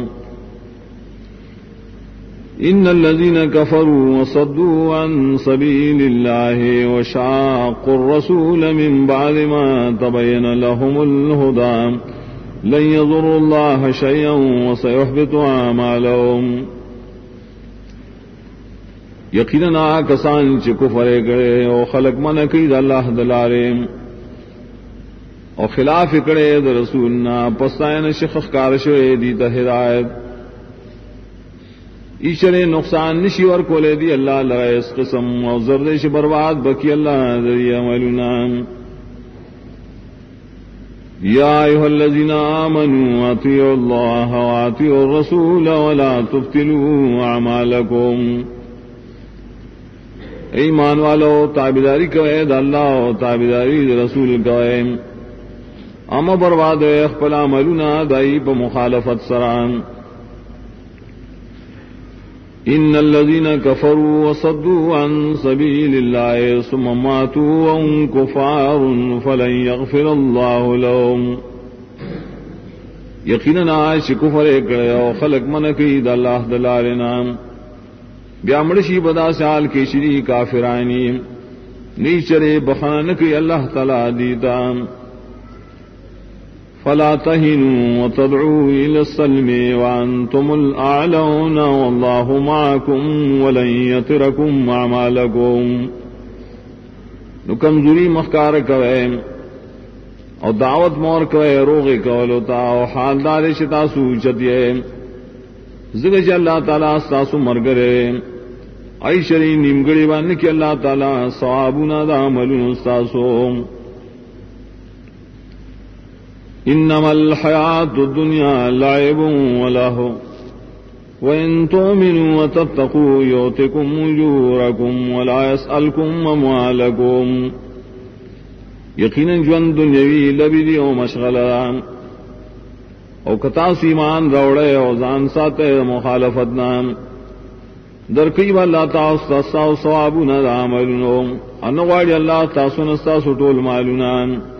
ان الذين كفروا وصدوا عن سبيل الله وشاقوا الرسول من بعد ما تبين لهم الهدى لن يضروا الله شيئا وسيحبط اعمالهم یقینا کسان چ کفر کرے او خلق من کید اللہ دلارے او خلاف کرے د رسولنا پسائن شخص کارشوے دی ہدایت ایشرے نقصان نشی ور کولے دی اللہ لرا اس قسم او زردش برباد بکی اللہ ذری عملنا یا ایھا الذین آمنوا اطیعوا اللہ واطیعوا الرسول ولا تبطلوا اعمالکم ایمان والو تابعداری کوئے دا اللہ و تابعداری دا رسول کوئے اما برباد اخپل عملنا دائی پا مخالفت سران ان الذين كفروا وصدوا عن سبيل الله ثم ماتوا وهم كفار فلن يغفر الله لهم یقینا عاش کفر کرے او خلق من کی د اللہ دلارنا بیامڑشی بدا سال کے شری کافرانی نیچرے بخان کی اللہ تعالی دیتا فلا تهنوا وتدعوا إلى السلم وأنتم الأعلون والله معكم ولن يتركم أعمالكم نکمزوری مخکار کوئے اور دعوت مور کوئے روغ کولوتا اور حالدار شتا سوچتیے زگج اللہ تعالیٰ ساسو مرگرے عیشری نیمگڑی بان کی اللہ تعالیٰ ثوابنا دا عملون ساسو انما الحیات الدنیا لعب ولہو وان تؤمنوا وتتقوا یؤتکم اجورکم ولا یسألکم اموالکم یقینا جوان دنیاوی لبی او مشغلہ او کتاس ایمان روڑے او زان ساتے مخالفتنا در قیب اللہ تاستا ثوابنا دا عملنو انواڑی اللہ تاسنستا سٹول مالنا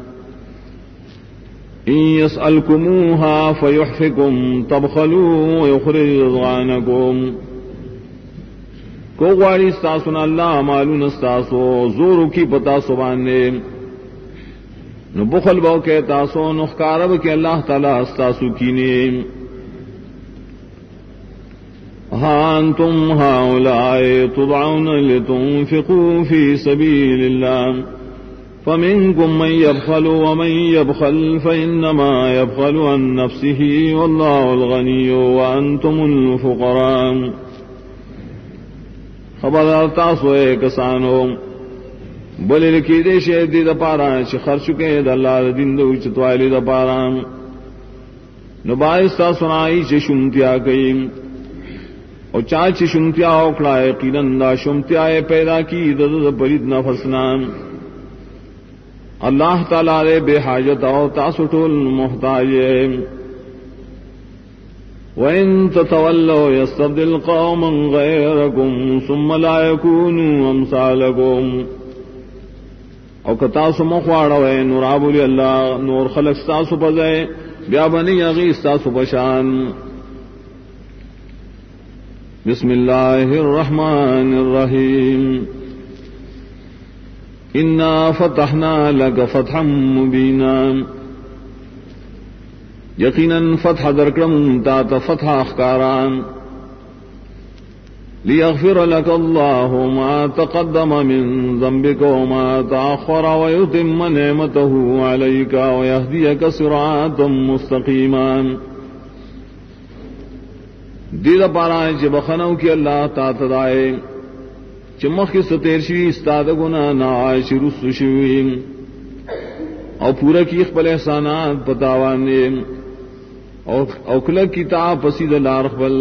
ان يسألكموها فيحفكم تبخلوا ويخرج رضوانكم کو غواړي ستاسو نه الله مالون ستاسو زور کی پتا سو باندې نو بخل باو کې تاسو نو ښکارب کې الله تعالی ستاسو کینه ها انتم هؤلاء تدعون لتنفقوا في سبيل الله فمنكم من يبخل ومن يبخل فإنما يبخل عن نفسه والله الغني وأنتم الفقراء خبردار تاسو کسانو بل لکی دے شه دې د پاره چې خرچ کې د الله دین د اوچتوالي د پاره نو باعث تاسو نه چې شومتیا کوي او چا چې شومتیا او کړه یقینا دا شومتیا پیدا کی د پرید نفس نام اللہ تعالی رے بے حاجت او تاسو ټول محتاج وَإِن تَتَوَلَّوْا يَسْتَبْدِلْ قَوْمًا غَيْرَكُمْ ثُمَّ لَا يَكُونُوا أَمْثَالَكُمْ او کتاسو مخواړوي نور ابو الله نور خلق تاسو بځای بیا باندې یغي تاسو بشان بسم الله الرحمن الرحیم انا فتحنا لك فتحا مبینا یقینا فتح درکړم تا ته فتح اخکاران لیغفر لك الله ما تقدم من ذنبك وما تأخر ويتم نعمته عليك ويهديك صراطا مستقيما دید پارا چې بخنو کې الله تا تدای چې مخکې ستیر شي استاد ګنا ناعش رس شوی او پورا کی خپل احسانات پتاوان او کله کتاب پسید لار خپل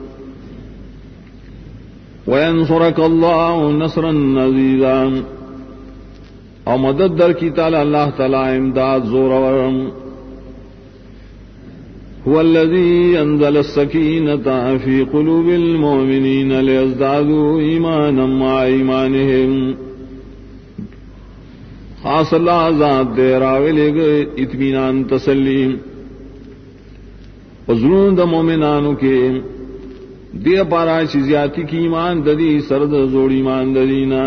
وینصرک الله نصرا عزیزا او مدد در کی تعالی اللہ تعالی امداد زور ورم هو الذي انزل السكينة في قلوب المؤمنين ليزدادوا ایمانا مع ایمانهم خاص اللہ ذات دے راولے گئے اطمینان تسلیم حضرون دا مومنانو کے دے پارا چیزیاتی کی ایمان ددی سرد زوڑ ایمان ددینا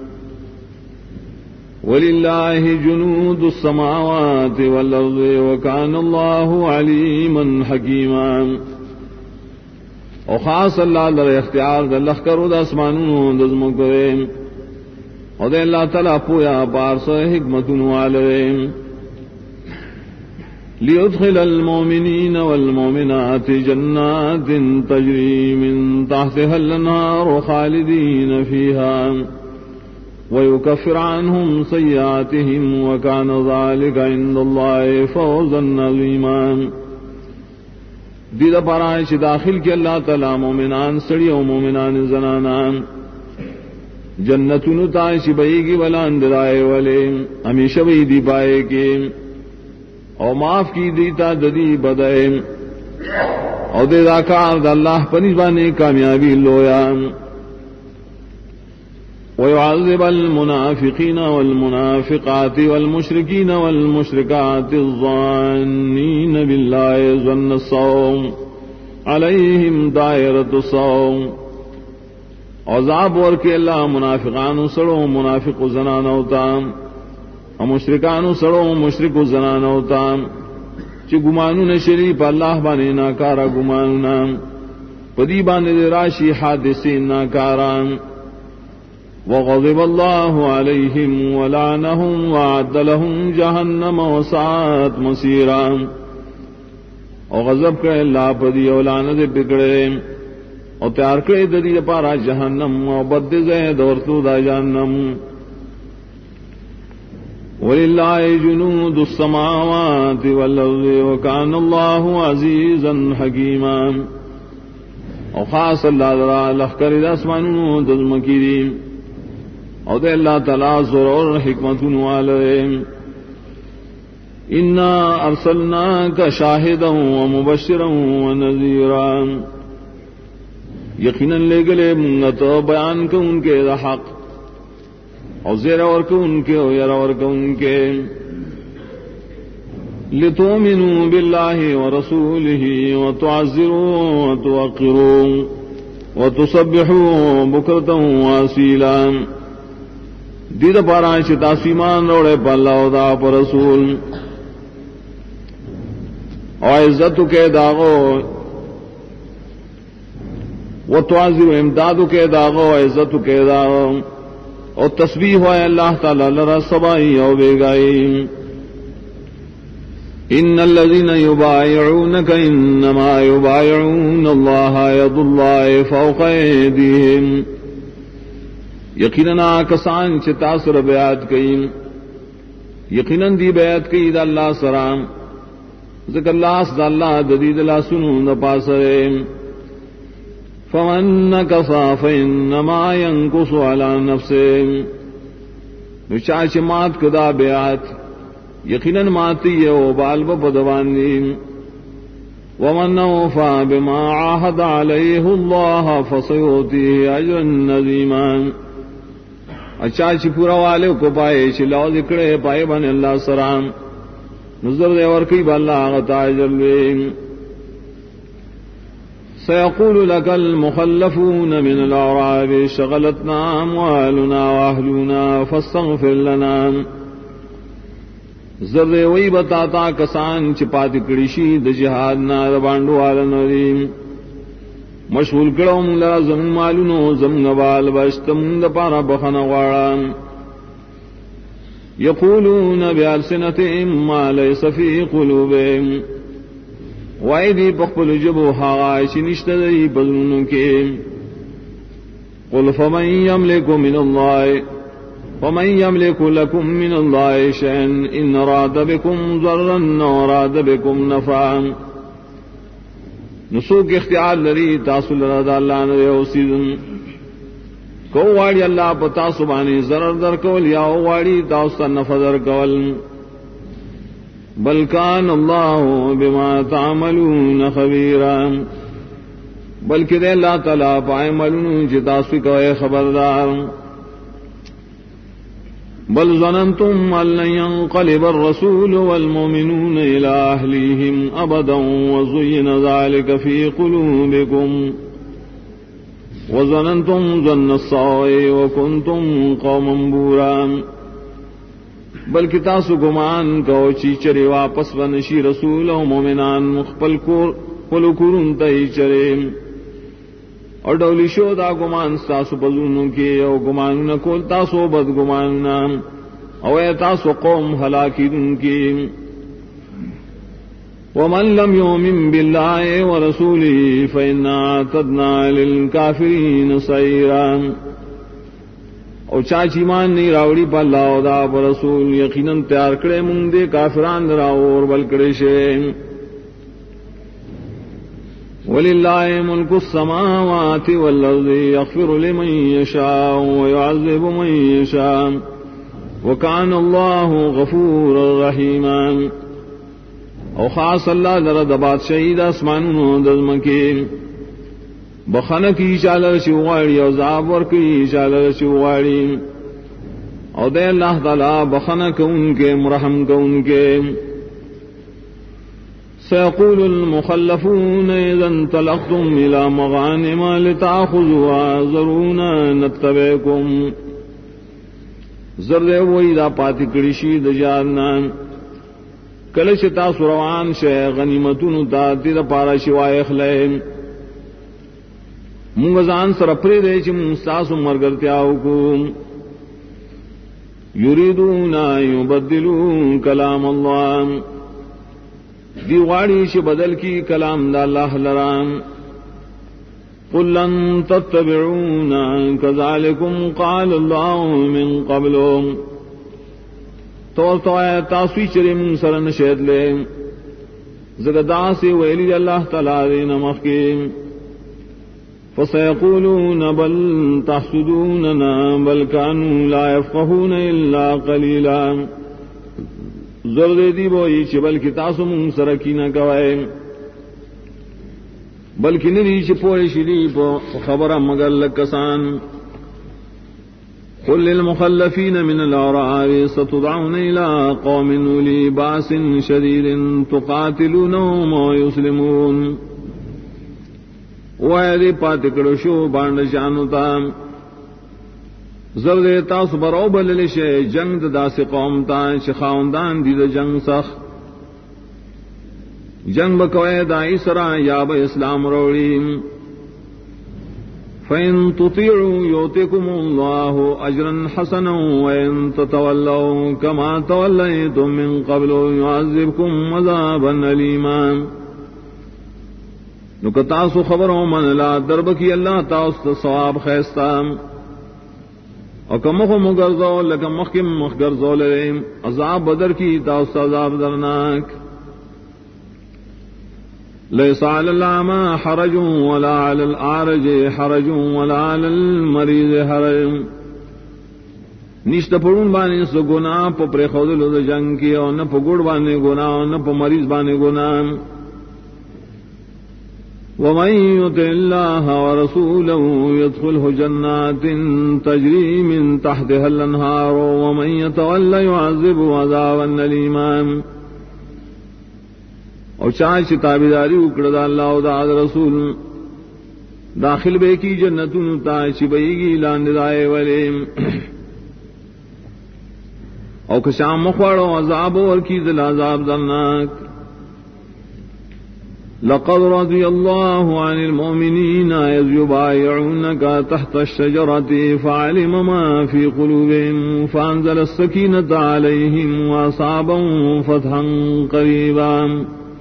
وَلِلَّهِ جُنُودُ السَّمَاوَاتِ وَالْأَرْضِ وَكَانَ اللَّهُ عَلِيمًا حَكِيمًا او خاص اللہ در اختیار در لخکرو دا اسمانون دزمو کریں او دے اللہ تعالیٰ پویا پارس حکمتن والریں لِيُدْخِلَ الْمُؤْمِنِينَ وَالْمُؤْمِنَاتِ جَنَّاتٍ تَجْرِي مِن تَحْتِهَا الْأَنْهَارُ خَالِدِينَ فِيهَا وَيُكَفِّرُ عَنْهُمْ سَيِّئَاتِهِمْ وَكَانَ ذَلِكَ عِندَ اللَّهِ فَوْزًا عَظِيمًا دید پارائے چھ داخل کی اللہ تعالی مومنان سڑی و مومنان زنانان جنتون تائش بئی کی بلان درائے والے ہمیشہ بئی دی پائے کے او معاف کی دیتا ددی بدائے او دے داکار دا اللہ پنیزبانے کامیابی لویا ويعذب المنافقين والمنافقات والمشركين والمشركات الظانين بالله ظن السوء عليهم دائرة السوء عذاب ورکے اللہ منافقان سڑو منافق زنان ہوتا مشرکان سڑو مشرک زنان ہوتا چی گمانون شریف اللہ بانے ناکارا گمانونا پدی بانے راشی حادثی ناکاران وغضب الله عليهم ولعنهم وعد لهم جهنم وساءت مصيرا او غضب کرے اللہ پدی او لعنت بگڑے او تیار کرے ددی پارا جہنم او بد زید اور تو دا جہنم وللہ جنود السماوات والارض وكان الله عزيزا حكيما او خاص اللہ لخکر اسمانوں دزمکیری او دے اللہ تعالی ضرور حکمتن والے انا ارسلناک شاہدا ومبشرا ونذیرا یقینا لے گلے منت بیان کو ان کے حق او زیر اور کو ان کے او یر اور کو ان کے لتؤمنوا باللہ ورسولہ وتعزروه وتوقروه وتسبحوا بكرة وأصيلا دید پارا چتا سیمان روڑے پا اللہ و دا پا رسول او عزت کے داغو و تعذر امداد کے داغو عزت کے داغو او تسبیح ہوئے اللہ تعالی لرا سبائی او بیگائی ان الذين يبايعونك انما يبايعون الله يد الله فوق ايديهم یقیناً کسان چھ تاثر بیعت کئیم یقیناً دی بیعت کئی دا اللہ سرام ذکر اللہ صدا اللہ ددید اللہ سنو نپاسرے فمن نکصا فإنما ينکس علی نفسے نچاچ مات کدا بیعت یقیناً ماتی و بالب بدوانی ومن اوفا بما عاہد علیہ اللہ فسیوتیہ اجرا عظیما اچھا چی پورا والے کو پائے چلاؤ دکڑے پائے بن اللہ سرام نظر دے ورکی با اللہ غطا جلوے سيقول لك المخلفون من الأعراب شغلتنا أموالنا وأهلنا فاستغفر لنا زر وی بتاتا کسان چپاتی کڑیشی د جہاد نا ربانڈو آلنریم مشغول کرو من لرا زمن مالونو زمن بال بشت من دپارا بخن غاران یقولون بألسنتهم ما ليس في قلوبهم وایدی پخپل جبو حاغائش نشتدی بزنن کے قل فمن يملك من الله ومن يملك لكم من الله شيئا إن أراد بكم ضرا وأراد بكم نفعا نسوک اختیار لری تاسل رضا اللہ نے اوسیدن کو واڑی اللہ پتا سبانی ضرر در کول یا واڑی تاسل نفع در کول بل کان اللہ بما تعملون خبیرا بلکہ دے اللہ تعالی پائملون جتاسو کو خبردار بل ظننتم ان لن ينقلب الرسول والمؤمنون الى اهليهم ابدا وزين ذلك في قلوبكم وظننتم ظن السوء وكنتم قوما بورا بلکہ تاسو گمان کو چیچرے واپس بنشی رسول و مومنان مخبل کولو کورن تئی چرے اور ڈولی شو دا گمان تاسو بزونوں کے او گمان نہ کول تاسو بد گمان نام او تاسو قوم ہلاکی دن کی ومن لم يؤمن بالله ورسوله فإنا اعتدنا للكافرين سعيرا او چاچی مان نہیں راوڑی پا اللہ و دا پا رسول یقیناً تیار کرے منگ دے کافران راو اور بلکڑے شے وَلِلَّهِ مُلْكُ السَّمَاوَاتِ وَالْأَرْضِ يَغْفِرُ لِمَن يَشَاءُ وَيُعَذِّبُ مَن يَشَاءُ وَكَانَ اللَّهُ غَفُورًا رَحِيمًا او خاص اللہ لرد بادشاہی دا اسمانونو دزمکی بخن کی چالر شواڑی او زابر کی چالر شواڑی او دے اللہ تعالی بخن کو ان کے مرحم کو ان کے سيقول المخلفون إذا انطلقتم إلى مغانم لتأخذوها ذرونا نتبعكم زرد وی دا پاتی کڑیشی دا جارنا کلش تا سروان شے غنیمتون تا تیر پارا شوائے اخلائے منگزان سرپری دے چی منستاسو مرگرتیاو کو یریدون یبدلون کلام اللہ دی غاڑی چی بدل کی کلام دا اللہ لرام قل لن تتبعونا کذالکم قال اللہ من قبلهم تو آیا تاسوی چرے من سرن شہد لے زگدا سے ویلی اللہ تعالی دین مخیم فسيقولون بل تحسدوننا بل كانوا لا يفقهون إلا قليلا زرد دی بوئی چی بلکی تاسو من سرکی نہ کوئے بلکی ندی چی پوئی شدی پو خبر مگر لکسان قل للمخلفین من الأعراب ستدعون إلى قوم أولي بأس شديد تقاتلونهم ويسلمون وائے پاتکڑ شو بانڈ شانتا زرد تاسو برو بلل شے جنگ داس قوم تا شخاوندان دید جنگ سخ جنگ بکوئے دائی سرا یا با اسلام روڑیم فَإِن تُطِيعُوا يُؤْتِكُمُ اللَّهُ أَجْرًا حَسَنًا وَإِن تَتَوَلَّوْا كَمَا تَوَلَّيْتُم مِّن قَبْلُ يُعَذِّبْكُمْ عَذَابًا أَلِيمًا نکتاسو خبروں من لا درب کی اللہ تاست ثواب خیستا اور کمخ مگرزو لکم مخم مخگرزو لریم عذاب بدر کی تاست عذاب درناک ليس على الأعمى حرج ولا على الأعرج حرج ولا على المريض حرج نشت پڑون بانے سو گناہ پا پر خودلو دا جنگ کی اور نہ پا گوڑ بانے گناہ اور نہ پا مریض بانے گناہ ومن يطع الله ورسوله يدخله جنات تجري من تحتها الأنهار ومن يتولى يعذبه عذابا أليما اور چاہے تابعداری اکڑ دا اللہ و دا رسول داخل بے کی جنتوں تا چبئی گی لاندائے والے اور کشام مخواڑو عذاب اور کی دل عذاب درناک لقد رضي الله عن المؤمنين إذ يبايعونك تحت الشجرة فعلم ما في قلوبهم فأنزل السكينة عليهم وأصابهم فتحا قريبا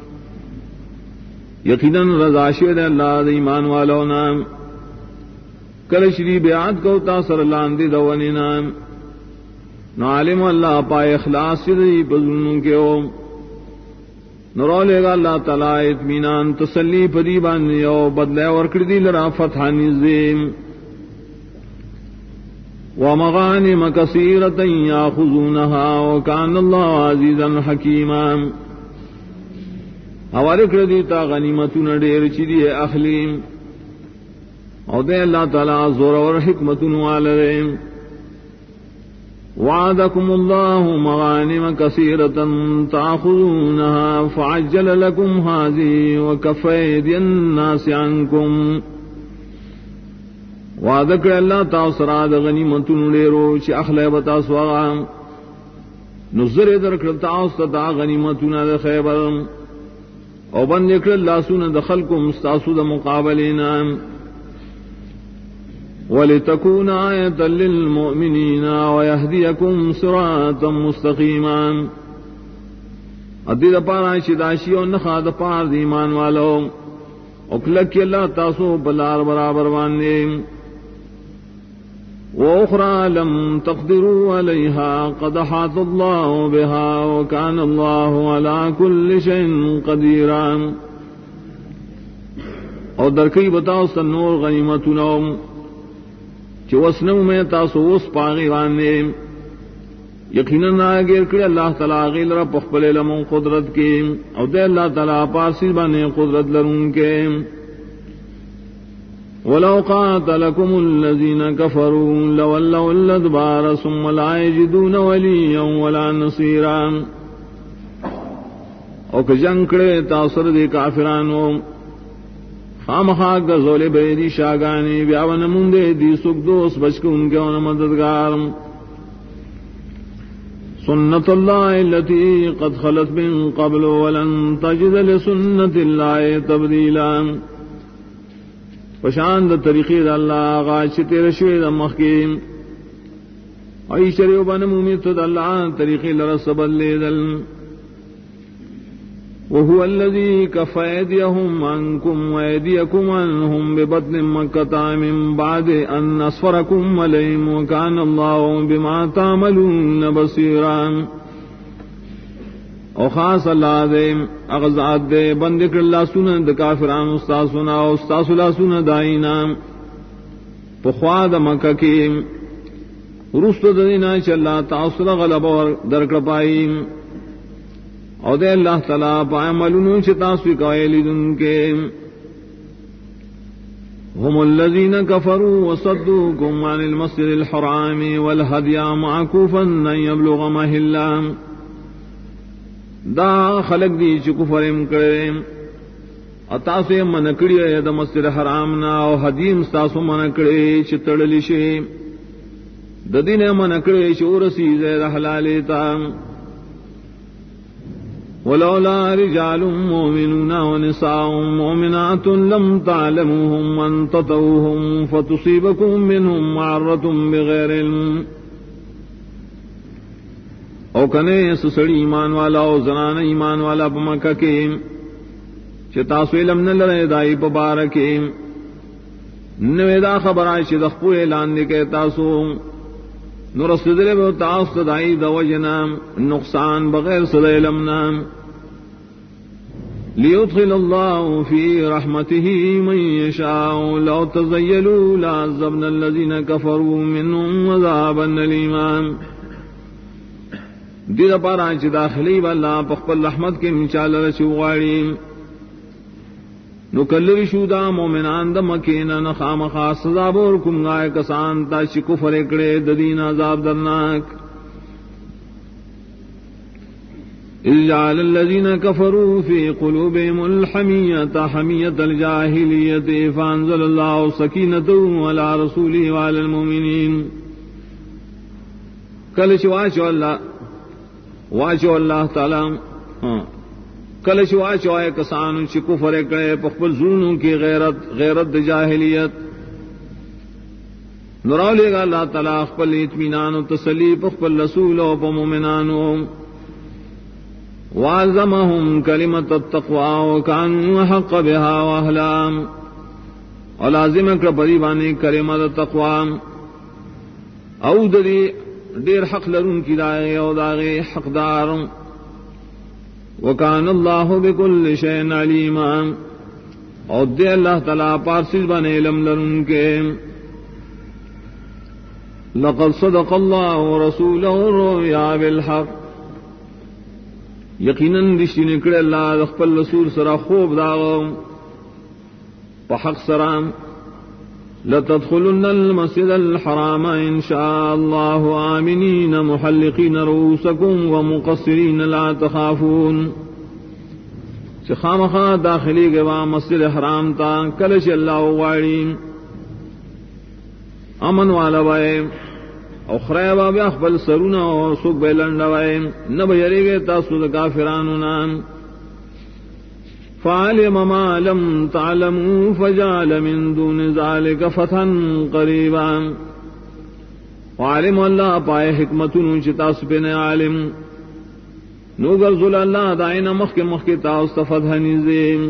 یقیناً رضا شد اللہ دا ایمان والو نام کل شری بیعت کو تاثر لاندی دوانی نام نعلم اللہ پائے اخلاص شدی بزنوں کے او نرو لے گا اللہ تعالی اطمینان تسلی پدی باندی او بدلے ورکردی لرا فتح نزیم ومغانم کثیرتا یاخذونها وکان اللہ عزیزا حکیما حوالے کر دیتا غنیمتون ڈیر چیدی اخلیم او دے اللہ تعالی زور اور حکمتون والرین وعدکم اللہ مغانم کثیرتا تاخذونها فعجل لکم حاضی وکف ایدی الناس عنکم وعدکر اللہ تاثراد غنیمتون ڈیرو چی اخلے بتا سواغا نظر درکر تاثتا غنیمتون دا خیبر او بند اکر اللہ سن دخل کو مستاسو دا مقابلینا وَلِتَكُونَ آیَةً لِّلْمُؤْمِنِينَ وَيَهْدِيَكُمْ صِرَاطًا مُسْتَقِيمًا ادی دا پارا شداشی و نخا دا پار دیمان والو اکلک اللہ تاسو بلار برابر باندے وَأُخْرَى لَمْ تَقْدِرُوا عَلَيْهَا قَدْ أَحَاطَ اللَّهُ بِهَا وَكَانَ اللَّهُ عَلَى كُلِّ شَيْءٍ قَدِيرًا اور درکئی بتاؤ سنور غنیمتنا چو وسنو میں تاسوس پاغی وانے یقیناً آگیر کر اللہ تعالیٰ غیل را پخپل لمن قدرت کے اور دے اللہ تعالیٰ پارسی بانے قدرت لرون کے وَلَوْ قَاتَلَكُمُ الَّذِينَ كَفَرُوا لَوَلَّوُا الْأَدْبَارَ ثُمَّ لَا يَجِدُونَ وَلِيًّا وَلَا نَصِيرًا اور کہ جنگ کرے تاثر دے کافرانو خامخواہ گزولے بیدی شاگانی بیاون مندے دی سکھ دوست بچ کے ان کے ان مددگار سنت اللہ التي قد خلت من قبل ولن تجد لسنت اللہ تبدیلا پشاند طریقی دا اللہ غاچ تیر شوید مخیم ای شریو بن مومیت دا اللہ طریقی لرسبت لیدل وهو الذي كف أيديهم عنكم وأيديكم عنهم ببطن مكة من بعد أن أصفركم عليهم وكان الله بما تعملون بصيرا او خاص اللہ دے اغزاد دے بندکر اللہ سنن دا کافران استاسونا استاس اللہ سنن دائینا پخواد مکہ کی رست دینا چلا تاثر غلب اور درکڑ پائی او دے اللہ تعالیٰ پائملون چتاسوی قائلی دن کے هم الذين كفروا وصدوكم عن المسجد الحرام والهدي معكوفا أن يبلغ محله دا خلق دی چ کفرم کرے اتاسو منکڑی د مسجد حرام نا او حدیم ستاسو منکڑی چتڑلی شی د دین منکڑی چورسی زید حلالی تا ولولا رجال مؤمنون ونساء مؤمنات لم تعلموهم ان تطوهم فتصيبكم منهم معرة بغير علم او کنے سسڑی ایمان والا او زنان ایمان والا پمکہ کے چتاسو علم نلرے دائی پبارکے نویدہ خبر آئی چی دخپو اعلان دکے تاسو نرسدلے بو تاس دائی دوجنا نقصان بغیر صد علمنا لیدخل اللہ فی رحمته من یشاء لو تزیلوا لعذبنا الذین کفروا منهم عذابا علیما دید پارا چی داخلی والا پخپل رحمت کے مچال رچو غاڑی نکلوی شودا مومنان دا مکینا نخام خاص سزابور کم گائے کسان تا چی کفر اکڑے ددین عذاب درناک اذ جعل الذین کفروا فی قلوبهم الحمیة حمیة الجاہلیة فانزل اللہ سکینته علی رسوله وعلی المؤمنین کلچ واچو اللہ تعالی کلچ واچو آئے کسانو چی کفر اکڑے پخپل زونوں کی غیرت جاہلیت نراولے گا اللہ تعالی اخپل اطمینان و تسلی پخپل رسول و پا مومنانو وعظمهم کلمت التقوی وکانوا حق بها واہلام اور لازم اکڑ پریبانی کلمت التقوی او دری دیر حق لرون کی داغے او داغے حقدار وکان اللہ بکل شیء علیما اور دے اللہ تعالی پارسل بنے علم لرون کے لقد صدق اللہ رسولہ الرؤیا بالحق یقیناً رشتی نکڑے اللہ دخپل رسول سرا خوب داغو پحق سرام لتدخلن المسجد الحرام ان شاء اللہ آمنین محلقین رؤوسکم ومقصرین لا تخافون خام خواہ داخلی کے وہاں مسجد حرام تا کلش اللہ وغاڑی امن والا وائے او خریبا بیا اخبل سرونا اور سوک بیلنڈا وائے نب یری گئے تاسو دا کافرانونا فعلم ما لم تعلموا فجعل من دون ذلك فتحا قریبا وعلم اللہ پائے حکمتنو چی تاسو پہ عالم نو گرزل اللہ دائنا مخ تاسو فتحا نزیم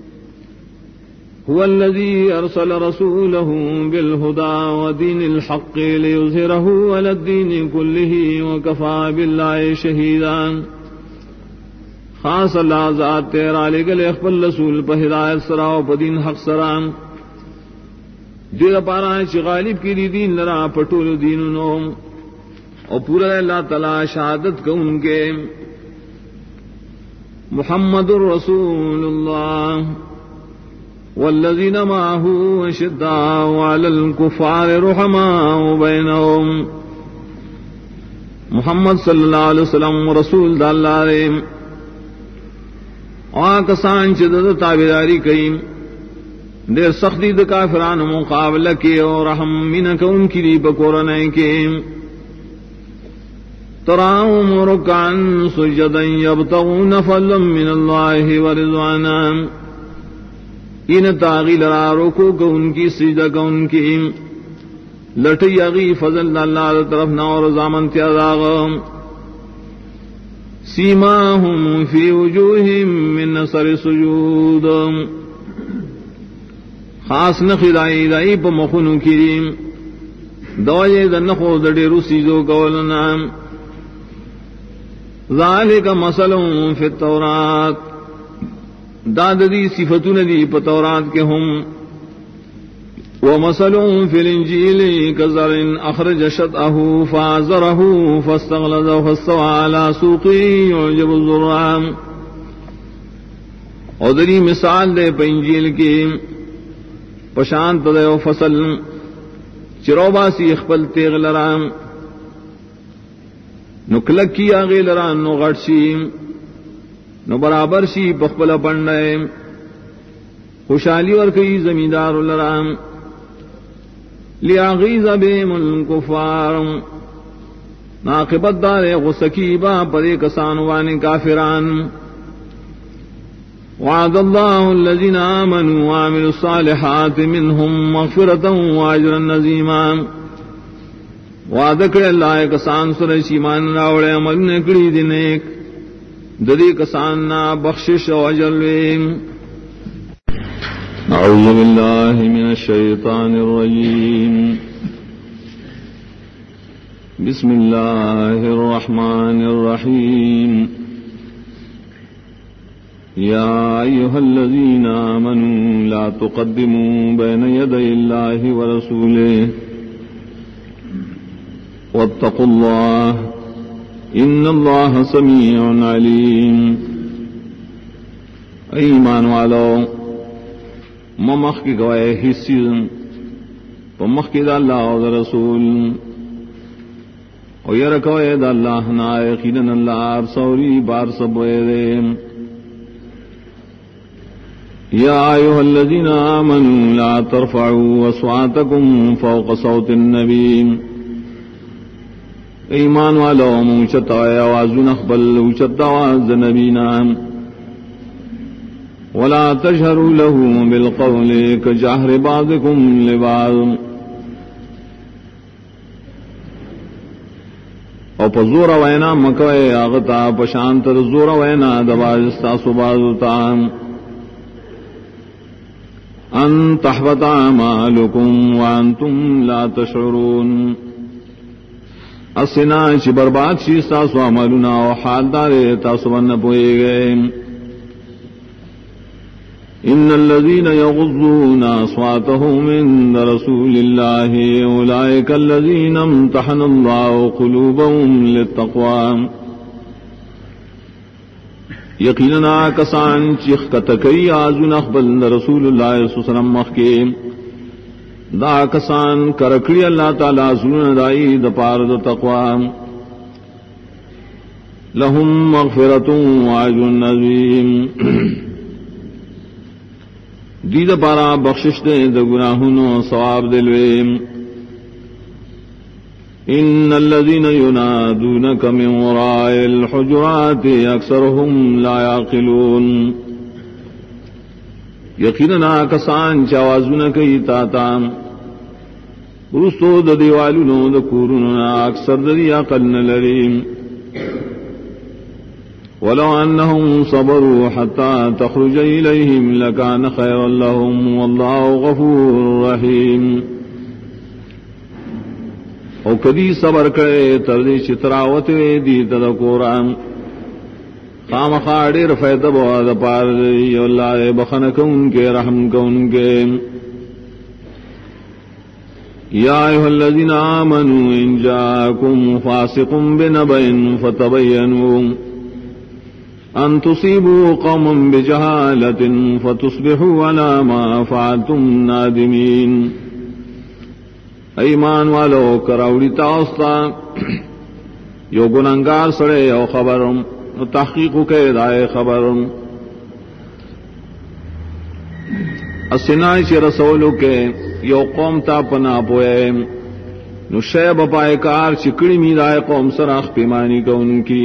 هو الذي أرسل رسوله بالهدى ودين الحق ليظهره على الدين كله وكفى بالله شهيدا خاص اللہ ذات تیرا لے گلے اخبر رسول پہ ہدایت سرا و پدین حق سرام دیر پارا چی غالب کی دین لرا پٹول دین نوم اور پورا اللہ تعالی شہادت کو ان کے محمد الرسول اللہ والذین معه اشداء علی الکفار رحماء بینہم محمد صلی اللہ علیہ وسلم رسول دا اللہ رے آکسان چدد تابداری کئی دیر سختی دا کافران مقابلہ کی اور رحم منک ان کی لی بکورنے کے تراہم رکعن سجدا یبتغون فضلا من اللہ ورضوانا ان تاغی لرا رکو کو ان کی سجدہ کو ان کی لٹی اغی فضل اللہ طرف نور زامن تیاداغ سیماہم فی وجوہم من نصر سجود خاص نخی دائی پا مخونو کریم دوجہ دنخو دڑی رسیزو کولنا ذالک مثلهم فی التورات داد دی صفتون دی پتورات کے ہم ومثلهم فی الانجیل کزر اخرج شطأه فعزره فاستغلظ فاستوى على سوقه يعجب الزرع اور دری مثال دے پا انجیل کی پشانت دے و فصل چروبا سی اخپل تیغ لرام نکلک کی آگے لرام نو غٹ شیم نو برابر شی پخپل پنڈے خوشحالی ورکی زمیندار لرام لیاغیظ بهم الکفار ناقبت دار غسکیبا پدے کسانوان کافران وعد اللہ الذین آمنوا وعملوا الصالحات منهم مغفرة واجرا عظیما وعد کرے اللہ کسان سر ایمان راوڑے عمل نکڑی دنیک ددی کسان نا بخشش و اجر ویم. اعوذ باللہ من الشیطان الرجیم بسم اللہ الرحمن الرحیم یا ایہا الذین آمنوا لا تقدموا بین یدی اللہ ورسولہ واتقوا اللہ ان اللہ سمیع علیم. ایمان والو ممخ کی گوائے حصی پمخ کی دا اللہ و رسول او یرکوئے دا اللہ نا یقیناً اللہ سوری بار سبوئے دے. یا ایوہ الذین آمنوا لا ترفعوا اصواتکم فوق صوت النبی. ایمان والو موچت آوازون اخبل اوچت آواز نبینا ولا تجهروا له بالقول كجهر بعضكم لبعض. او پزور وینا مکوئے آغتا پشانتر زور وینا دباز استاسو بازتا ان تحبط اعمالكم وانتم لا تشعرون. اسنا چی برباد شی استاسو عملنا و حال دارے تاسو بن پوئے گئے. ان الذين يغضون اصواتهم عند رسول الله اولئك الذين امتحن الله قلوبهم للتقوى. یقینا کسان چیخ کتکی آزون اخبل رسول اللہ صلی اللہ علیہ وسلم مخکے دا کسان کرکڑی اللہ تعالی آزون دائی دا پار دا تقوى لهم مغفرة واجر عظیم. دید پارا بخشش دے دا گناہنو ثواب دلویم. ان الذین ینادونک من وراء الحجرات اکثرهم لا یعقلون. یقیننا کسان چاوازون کئی تاتا رستو دا دیوالونو دا کوروننا اکثر دا دی عقل نلریم. ولو أنهم صبروا حتى تخرج إليهم لكان خيرا لهم والله غفور رحيم. او کدی صبر کرے تردی چتراوت دی تدکوران خام خاڑیر فیدب و دپار دی اللہ بخن کن کے رحم کن کے. یا ایہا الذین آمنوا ان جاءکم فاسق بنبأ فتبینوا ان تصیبوا قوما بجہالۃ فتصبحوا علی ما فعلتم نادمین. ایمان والو کراوڑی تاستا یو گناہگار سڑے یو خبرم تحقیق کے دائے خبرم اسنائی چی رسولو کے یو قوم تا پنا پوئے نو شیب پائے کار چکڑی می دائے قوم سراخ پیمانی کو ان کی.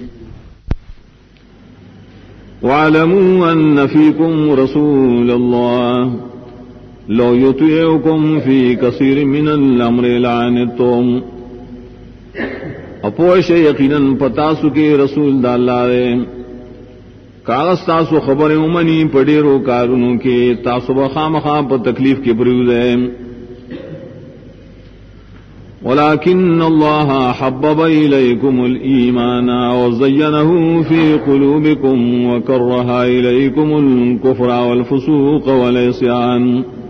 وَاعْلَمُوا أَنَّ فِيكُمْ رَسُولَ اللَّهِ لَوْ يُطِيعُكُمْ فِي كَثِيرٍ مِّنَ الْأَمْرِ لَعَنِتُّمْ. اپوش یقیناً پتاسو کے رسول دا اللہ دے کاغذ تاسو خبر امنی پڑیرو کارونوں کے تاسو بخام خام پر تکلیف کے بریو دے. ولكن الله حبب إليكم الإيمان وزينه في قلوبكم وكره إليكم الكفر والفسوق والعصيان.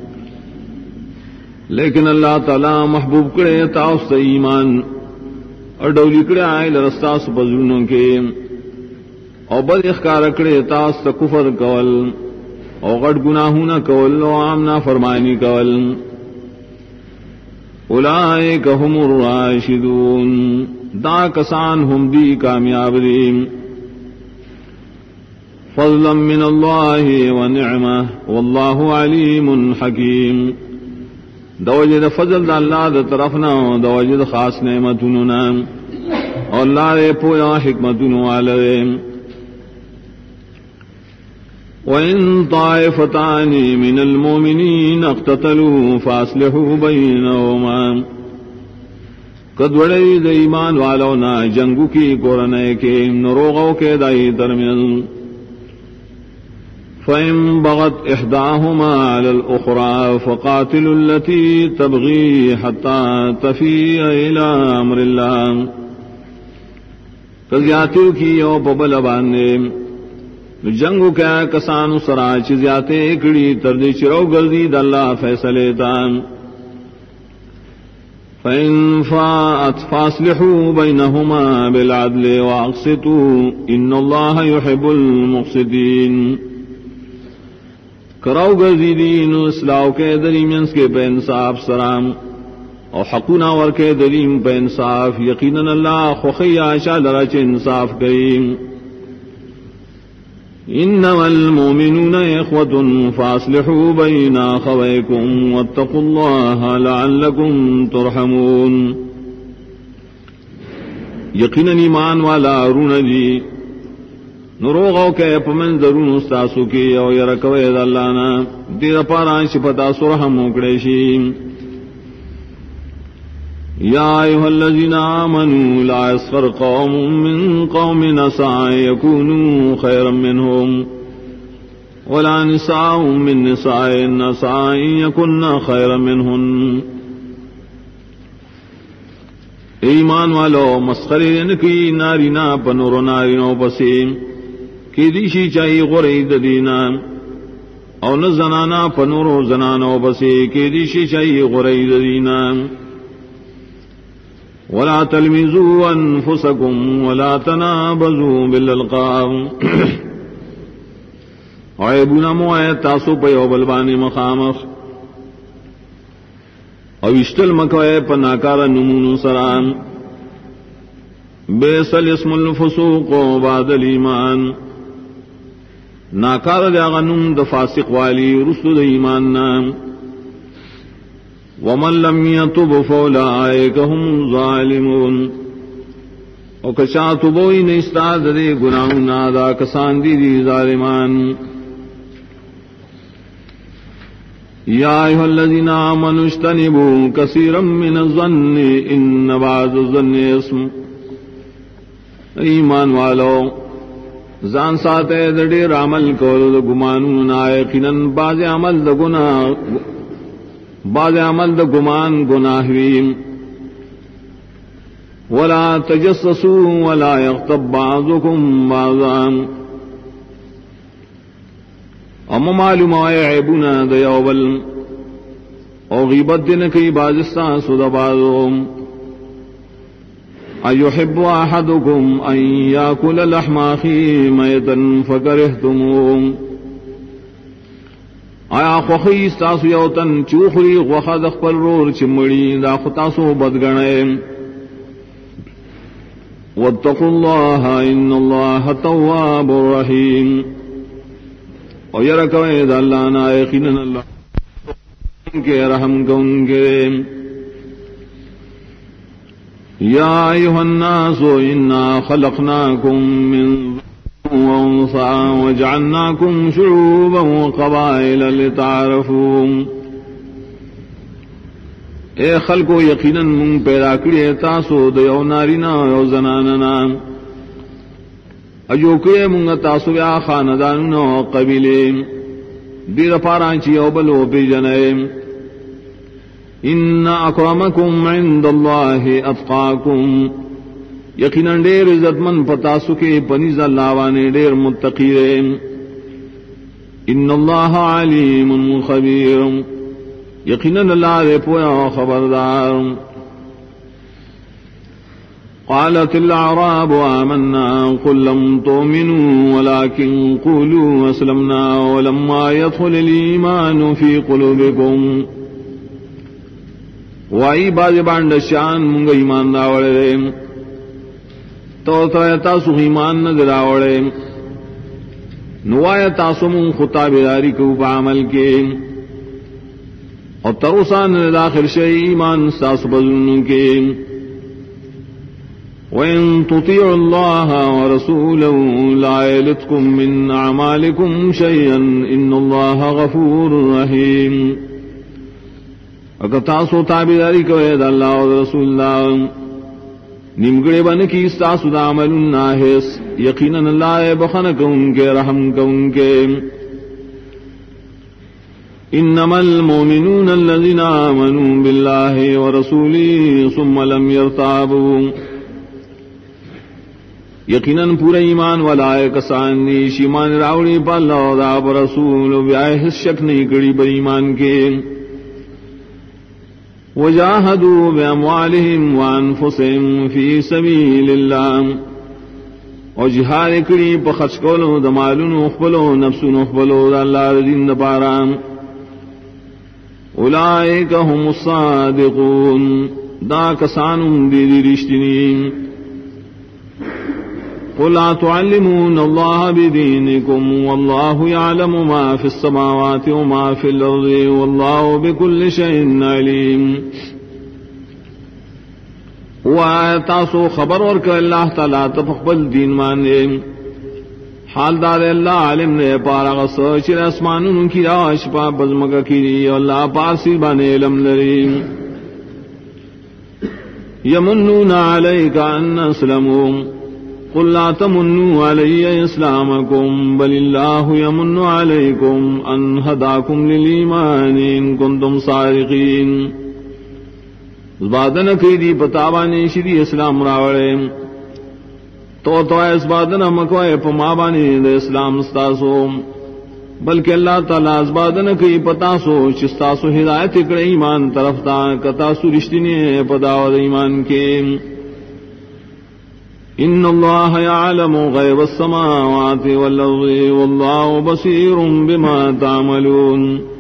لیکن اللہ تعالی محبوب کرے تاؤس ایمان اور ڈولی کرے آئے لرستاس بزرنوں کے اور بد اخکار کرے تاؤس کفر کول اور غٹ گناہونا کول و عامنا فرمانی کول. اولئک هم الراشدون. دا کسان ہم دی کامیاب دی. فضلا من اللہ ونعمہ واللہ علیم حکیم. دوجد فضل دا اللہ دا طرفنا دوجد خاص نعمتنا اور اللہ دے پویا حکمتن والدے. وَإِن طَائِفَتَانِ مِنَ الْمُؤْمِنِينَ اقْتَتَلُوا فَأَصْلِحُوا بَيْنَهُمَا. کدوڑی دا ایمان والونا جنگو کی قرنے کے نروغوں کے دائی درمیان. فَإِن بَغَتْ إِحْدَاهُمَا عَلَى الْأُخْرَى فَقَاتِلُوا الَّتِي تَبْغِي حَتَّى تَفِيءَ إِلَى أَمْرِ اللَّهِ. کزیاتیو کی او پبل باندے جنگو کیا کسانو سرا چیزیاتے اکڑی تردی چرو گردی دا اللہ فیصلے دان. فَإِن فَاءَتْ فَأَصْلِحُوا بَيْنَهُمَا بِالْعَدْلِ وَأَقْسِطُوا إِنَّ اللَّهَ يُحِبُّ الْمُقْسِطِينَ. کراؤ گردی دین اسلاو کے درمیان کے بے انصاف سرام اور حقنا ور کے دریم بے انصاف یقیناً اللہ خوخی عائشہ لرچ انصاف کریم. انما المؤمنون اخوة فاصلحوا بین اخویکم واتقوا اللہ لعلکم ترحمون. یقیناً ایمان والا رون جی نروغو کے پمن ضرور استاسو کی او یرکوے دا اللہ نا دیر پاران شپتا سرحم اکڑیشی. یا ایوہ الذین آمنوا لا یسخر قوم من قوم عسى یکونوا خیرا منہم ولا نساء من نساء عسى یکن خیرا منہن. ایمان والو مسخری نکی نارینا پنور نارینو پسیم کی دیشی چاہی غرید دینا او نہ زنانا پنورو زنانو بسی کی دیشی چاہی غرید دینا. ولا تلمزوا انفسکم ولا تنابزوا بالالقاب. عیبونا موائے تاسو پیو بلبانی مخامخ او اشتل مکوئے پناکار نمون سرام. بیس الاسم الفسوق بعد الایمان. ناکار دے غنم د فاسق والی رسل د ایمان نام. ومن لم يتب فاولئک هم الظالمون. او کچا توبوئی نے استاد دے گناہنا دا کسان دی ظالمان. یا ایھا الذین آمنوا اجتنبوا کثیرا من الظن ان بعض الظن اسم. ایمان والو زان ساتے دڑیر عمل کولو دا گمانو نا یقیناً بعض عمل دا گمان گناہویم. ولا تجسسوا ولا یغتب بعضکم بعضا. اما معلوم آئے عیبونا دا یوبل او غیبت دن کی بازستان سودا بعضهم. ایحب احدکم ان یاکل لحم اخیہ میتا فکرہتموہ. آیا خوخی استاسو یوتن چوخری غخد اخبر رور چمڑی دا خطاسو بدگنے. واتقوا اللہ ان اللہ تواب الرحیم. اور یرکوئے دا اللہ نا یقیناً اللہ کے رحم کن کے. یا ایھا الناس انا خلقناکم من ذکر وانثى وجعلناکم شعوبا وقبائل لتعارفوا. اے خلقو یقیناً من پیدا کریے تاسو دیو نارینا یو زناننا اجو کریے من تاسو یا خانداننا قبیلے دیر پارانچی یو بلو پی جنائے. ان اکرمکم عند اللہ اتقاکم. یقیناً دیر عزت من پتاسو کے پنیز اللہ وانے دیر متقیرے. ان اللہ علیم خبیر. یقیناً اللہ دے پویا خبردار. قالت الاعراب آمنا قل لم تؤمنوا ولكن قولوا اسلمنا ولما يدخل الایمان فی قلوبکم. وائی باز بانڈ شان منگ ایمان راوڑے تو تاسو ایمان نہ دراوڑے. نوایہ تاسم خطابداری کو بعمل کے اور تروسان داخل شئی ایمان ساس بزن کے وَإِن تُطِيعُوا اللَّهَ وَرَسُولَهُ لَا يَلِتْكُم مِّنْ أَعْمَالِكُمْ شَيْئًا إِنَّ اللَّهَ غَفُورٌ رَّحِيمٌ اگر تاسو تابعداری کوئے دا اللہ و رسول اللہ نمگڑے بن کی استاسو دا عمل ناہس یقیناً اللہ بخن کون کے رحم کون کے انما المؤمنون الذين آمنوا بالله ورسوله ثم لم يرتابوا یقیناً پورا ایمان والا کسان نیش ایمان راوڑی پا اللہ و دا رسول بیائے حس شک نہیں کری بر ایمان کے وجاہدوا باموالہم وانفسہم فی سبیل اللہ اور جہاد کری پا خرچ کولو دمالون اخبلو نفسون اخبلو دا اللہ دین دا پارا اولئک هم الصادقون دا کسانم دی رشتنین قل تعلمون الله بدينكم والله يعلم ما في السماوات وما في الأرض والله بكل شيء عليم وآتاسو خبر ورک اللہ تعالی تفقبل دین مانے حال دار اللہ علم نے پارا غصر اسمانون کی راش پا بزمگا کی اللہ پارسی بانے علم لریم یمنون علیک ان اسلموا قل لا تمنوا علی اسلامکم بل اللہ یمن علیکم ان ہداکم للایمان ان کنتم صادقین زبادن قیدی پتابانی شدی اسلام راوڑے تو اس بادن مکوائے پمابانی دے اسلام ستاسو بلکہ اللہ تعالیٰ اس بادن کی پتاسو چستاسو ہدایت اکڑے ایمان طرف تا کتاسو رشتنی پداود ایمان کے ان اللہ یعلم غیب السماوات والارض واللہ بصیر بما تعملون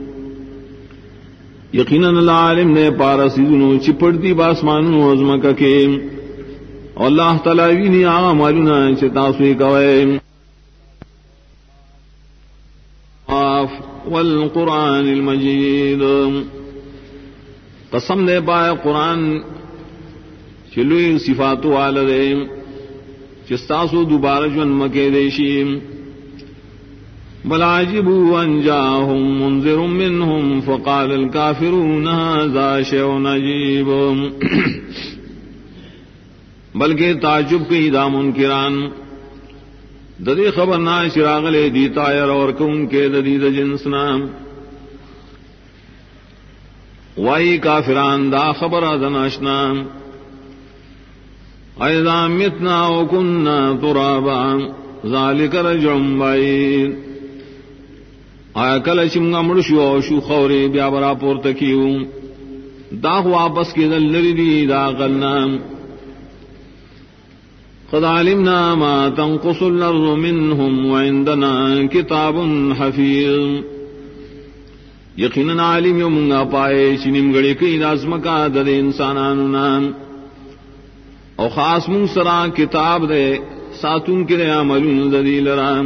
یقیناً اللہ عالم نے پارسیدنو چپڑتی باسمانو عظمکہ کے اور اللہ تعالیٰ وینی آغا مالونا چتاسوی کوئے والقرآن المجید قسم دے پائے قرآن چلوئی صفاتو والدے چستاسو دوبارہ جن مکے دیشیم بل عجبوا ان جاءهم منذر منهم فقال الكافرون هذا شيء عجيب بلکہ تعجب کی دا منکران ددی خبر نا چراغ لے دی تائر اور کون کے ددید جنس نام وائی کافران دا خبر ادناشنا اذا متنا وكنا ترابا ذلك رجع بعيد آیا کل چمگا مڑشو شو خوری بیا برا پورتکیو دا واپس کی دل لردی دا غلنام قد علمنا ما تنقص الارض منهم وعندنا کتاب حفیظ یقیناً عالم یومنگا پائے چنیم گڑی کئی دازمکا دد انسانانونا او خاص منگ سرا کتاب دے ساتون کرے عملون ددی لرام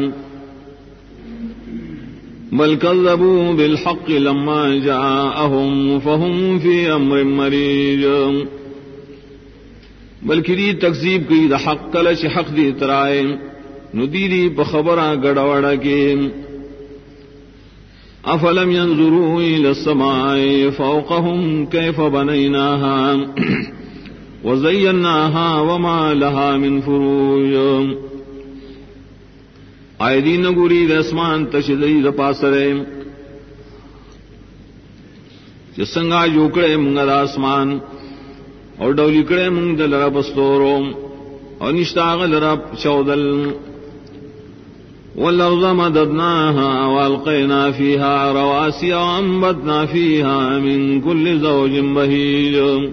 بل كذبوا بالحق لما جاءهم فهم في امر مريج بلکہ دی تکذیب کی دا حق کلش حق دی ترائے ندیری بخبرہ گڑوڑا کے افلم ينظروا الى السماء فوقهم كيف بنيناها وزيناها وما لها من فروج آئے دین گوری دسمان تشدید پاسرے جسنگا جوکڑے منگا داسمان اور ڈولی کڑے منگ دل رب استورو اور نشتاغ لرب چودل والارض مددناها والقینا فيها رواسي وانبتنا فيها من كل زوج بهيج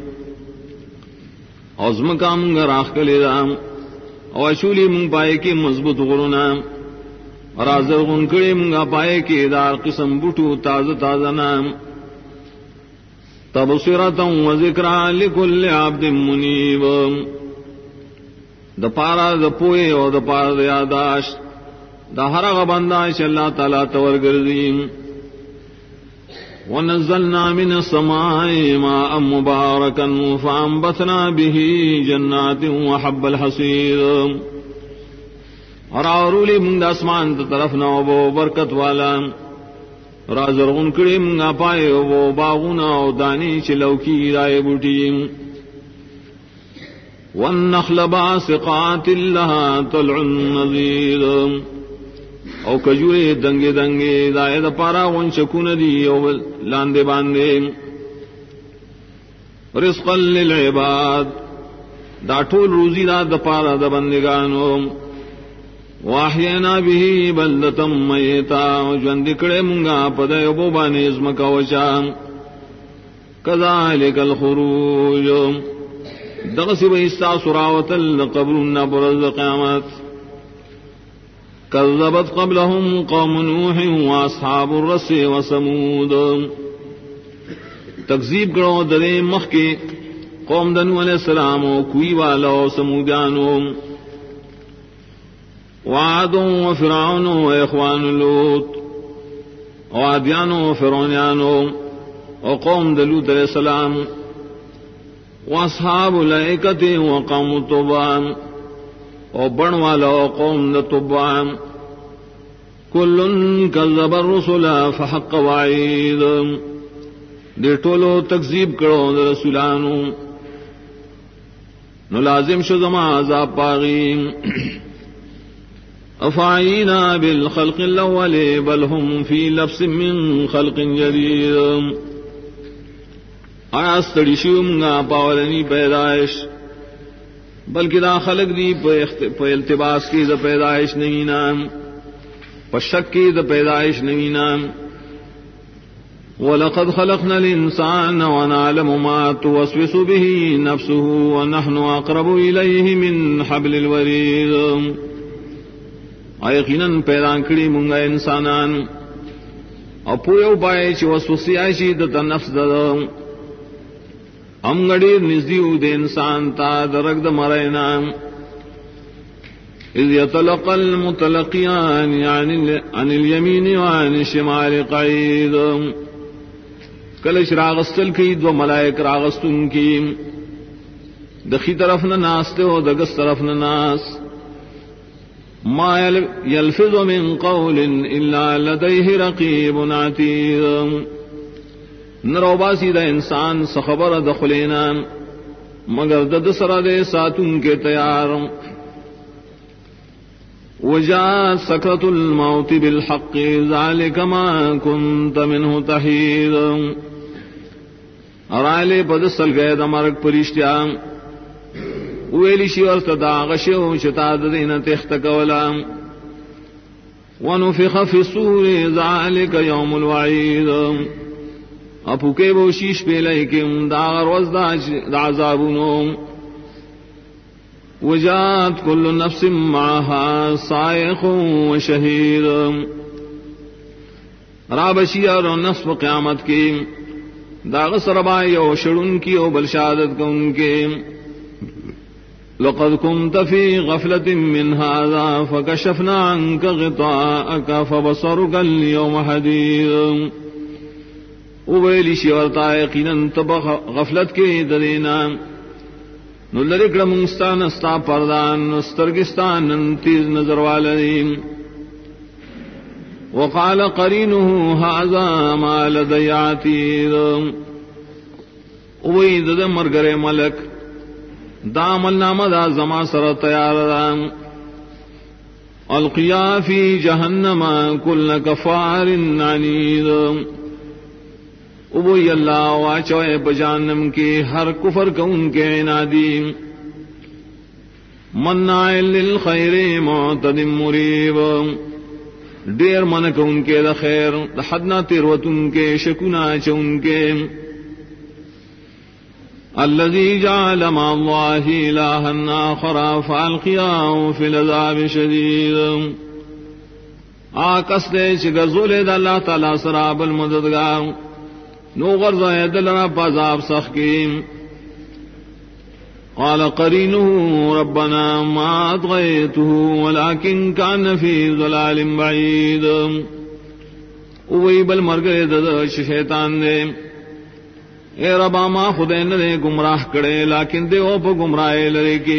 عظمکا منگ راخ کلی دام اور اشولی منگ پائے کی مضبوط غرنا اور آزر غنکڑی منگا پائے کے دار قسم بٹو تاز تازہ نام تبصرتا و ذکرا لکل عبد منیب دپارا دپوئے اور دپارا دیاداشت دا ہر غبندہ چ اللہ تعالی تور گردیم. ونزلنا من السماء ماء مباركا فانبتنا به جنات وحب الحصيد. اور اورولی منگ اسمان طرف نو بو برکت والا رازرغن کڑی منگا پائے وہ باغونا او دانی چلوکی رائے بوٹیم. والنخل باسقات لها طلع نضيد. او کجوری دنگے دنگے دائے دا پارا ونچکون دی او لاندے باندے. رزقا للعباد دا ٹول روزی دا دا پارا دا بندگانو. واحینا به بلدتا میتا جوندکڑے منگا پدے بوبانی ازمکا وچا. کذالک الخروج دغسی بیستا سراوت القبرن برز قیامت. کذبت قبلهم قوم نوح واصحاب الرس وثمود. تکذیب کرو درے مخ کے قوم دنو علیہ السلام و کوئی والا و سمودانو. وعاد وفرعون واخوان لوط وعادیان وفرعونیان وقوم دلوط علیہ السلام واصحاب الائکۃ وقوم طبع وبن والا وقوم طبع. کل کذب الرسل فحق وعید. دے ٹولو تکذیب کرو رسولانو نو لازم شو زما عذاب پاغیم. افعینا بالخلق الاول بل هم فی لبس من خلق جدید. آیا ستڑی شومگا پاولنی پیدائش بلکہ دا خلق دی پہ التباس کی دا پیدائش نہیں نام پہ شک کی دا پیدائش نہیں نام. وَلَقَدْ خَلَقْنَا الْإِنسَانَ وَنَعْلَمُ مَا تُوَسْوِسُ بِهِ نَفْسُهُ وَنَحْنُ أَقْرَبُ إِلَيْهِ مِنْ حَبْلِ الْوَرِيدِ. یقیناً پیدا کری منگا انسانان اور پویو پائے چی وسوسی آئیشی دتا نفس دادا. ہم گڑیر نزدیو دے انسان تا درگ دا مرائنا. اذ یتلقى المتلقیان عن الیمین وعن الشمال قعید. کلش راغستل کی دو ملائک راغستن کی دخی طرف ناس تے ہو دگس طرف ناس. ما يلفظ من قول الا لديه رقيب عتيد. نروباسی دا انسان سخبر دخلینا مگر دد سرا دے ساتن کے تیار. وجاءت سکرۃ الموت بالحق ذلك ما كنت منه تحيد. ارائلے بدسل گئے دا مرگ پرشتیا ویلی شیور تدا غشو شتا دین تخت کولا. ونفخ في الصور ذلك يوم الوعید. اپو کے وہ شیش پہ لیکن داغر وزدہ عذابنو. وجات کل نفس معها سائق و شہید. رابشی اور نصف قیامت کی داغ سربائی و شڑن کی و بلشادت کو ان کے. لقد كنت في غفلة من هذا فكشفنا عنك غطاءك فبصرك اليوم حديد. ویلی شیورتا یقیناً تب غفلت کے درینا نو لرکڑ منگستان استا پردان استرگستان تیز نظر والدین. وقال قرینه هذا ما لدی عتید. وید دا مرگر ملک دا عمل نامہ دا زما سر تیار دا. القیا فی جہنم کل کفار عنید. ابوی اللہ واچوئے بجانم کے ہر کفر کو ان کے عنادی. مناع للخیر معتد مریب. دیر من کو ان کے دا خیر حدنا تیروت ان کے شکنا چون کے. الذي جعل مع الله إلها آخر فألقياه في العذاب شديد. آکس دے چگزول دا اللہ تعالی سراب المددگار نو غرض دلنا پازاب سخیم. قال قرينه ربنا ما أطغيته ولكن كان في ضلال بعيد. وہی بل مر گئے ددش شیطان نے اے ربا ما خدے نے گمراہ کرے لیکن دے او پہ گمراہ لرے کی.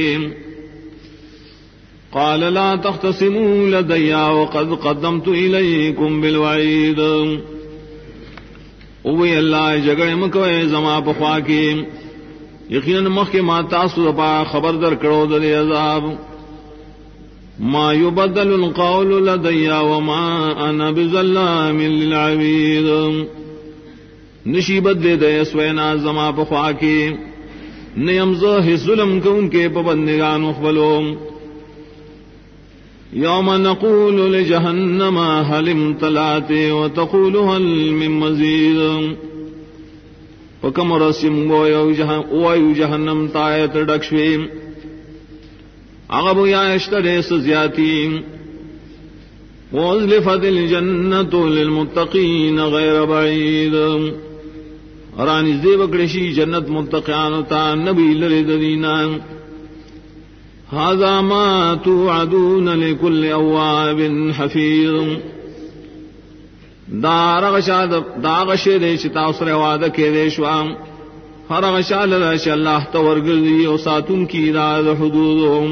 قال لا تختصموا لدي وقد قدمت إليكم بالوعيد. اوہی اللہ جگڑے مکوئے زما پخوا کی یقیناً مخ کے ما تاسو پا خبر در کرو دل عذاب. ما يبدل القول لدي وما انا بظلام للعبيد. نشیبت دے دے سوینا زما پخوا کی نیمزہ ظلم کو ان کے پابندگان اخبلوم. یوم نقول لجہنم هل امتلأت وتقول هل من مزید. فکم رسم ویو جہنم تایت ڈکشویم اغب یا اشترے سزیاتی. وازلفت الجنت للمتقین غیر بعید. رانی زیبکڑشی جنت متقیان تا نبی لرد دینا. هذا ما توعدون لكل اواب حفیظ. داغشے دے چتا اسرے وعدہ کے دے شوام ہر غشال رش اللہ تورگردی او ساتن کی راد حدودهم.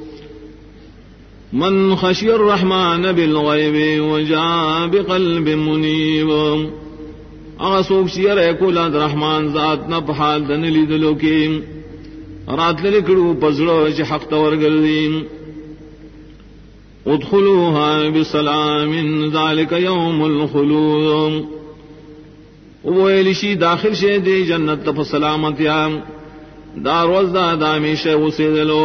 من خشی الرحمن بالغیب وجاء بقلب منیب. اغسوک شیر اکولاد رحمان ذات نپحال دنلی دلو کی رات لکڑو پزڑو چ حق تورگردی. ادخلوها بسلام ذلك يوم الخلود. ویلشی داخل شے دی جنت پر سلامتیا دار وزدہ دامیشہ وسیدلو.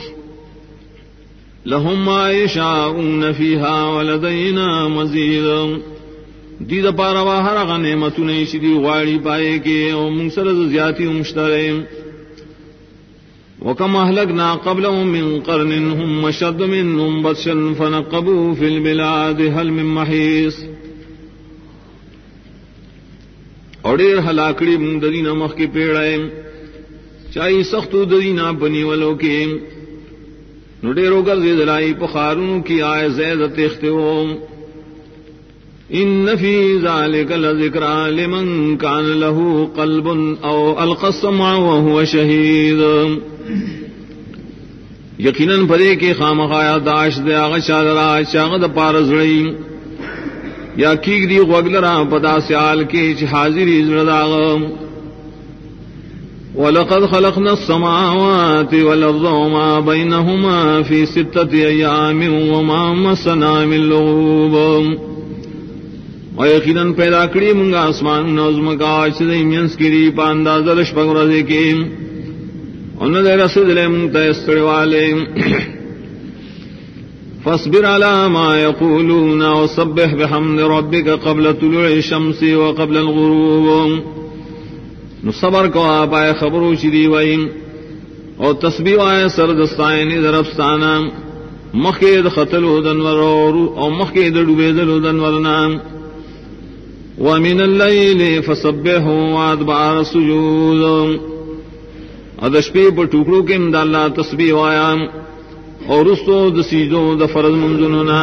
لهم ما يشاءون فيها ولدينا مزید. دید پاروا ہر غنیمتو نیشی دی غاڑی پائے کے او منصرز زیادی مشترے. وَكَمْ أَهْلَكْنَا قَبْلَهُم مِّن قَرْنٍ هُمْ أَشَدُّ مِنْهُمْ بَطْشًا فَنَقَّبُوا فِي الْبِلَادِ هَلْ مِن مَّحِيصٍ. اور دیر ہلاکڑی من ددینا مخ کی پیڑائے چاہی سختو ددینا بنی ولو کے نو ڈیرو گرزی دلائی پخارون کی آئے زیدت اختیو. ان فی ذالک لذکرا لمن کان له قلب او القى السمع وهو شہید. یقیناً پدے کے خامخایا داش دے آغا شادرا چاغد پارزڑی یا کیگ دی غوگلرا پدا سیال کے چھ حاضری زرداغ. وَلَقَدْ خَلَقْنَا السَّمَاوَاتِ وَالْأَرْضَ وَمَا بَيْنَهُمَا فِي سِتَّةِ أَيَّامٍ وَمَا مَسَّنَا مِن لُغُوبٍ. اور یقیناً پیدا کری منگا آسمان نظم کا چدئی مینس کری پانداز رشپگ رضے کے انہوں نے رسد لے منتیستر والے. فاصبر على ما يقولون وسبح بحمد ربك قبل طلوع الشمس وقبل الغروب. نصبر کو آپ آئے خبرو چیدی وائم اور تسبیح آئے سردستائنی درفستانا مخید خطلو دنور اور مخید ڈوبیدلو دنورنام. ومن الليل فسبحه وادبار السجود. ادشپی پر ٹکڑوں کے امد اللہ تسبیح آیا اور رستو دسیجو دفرد منزننا.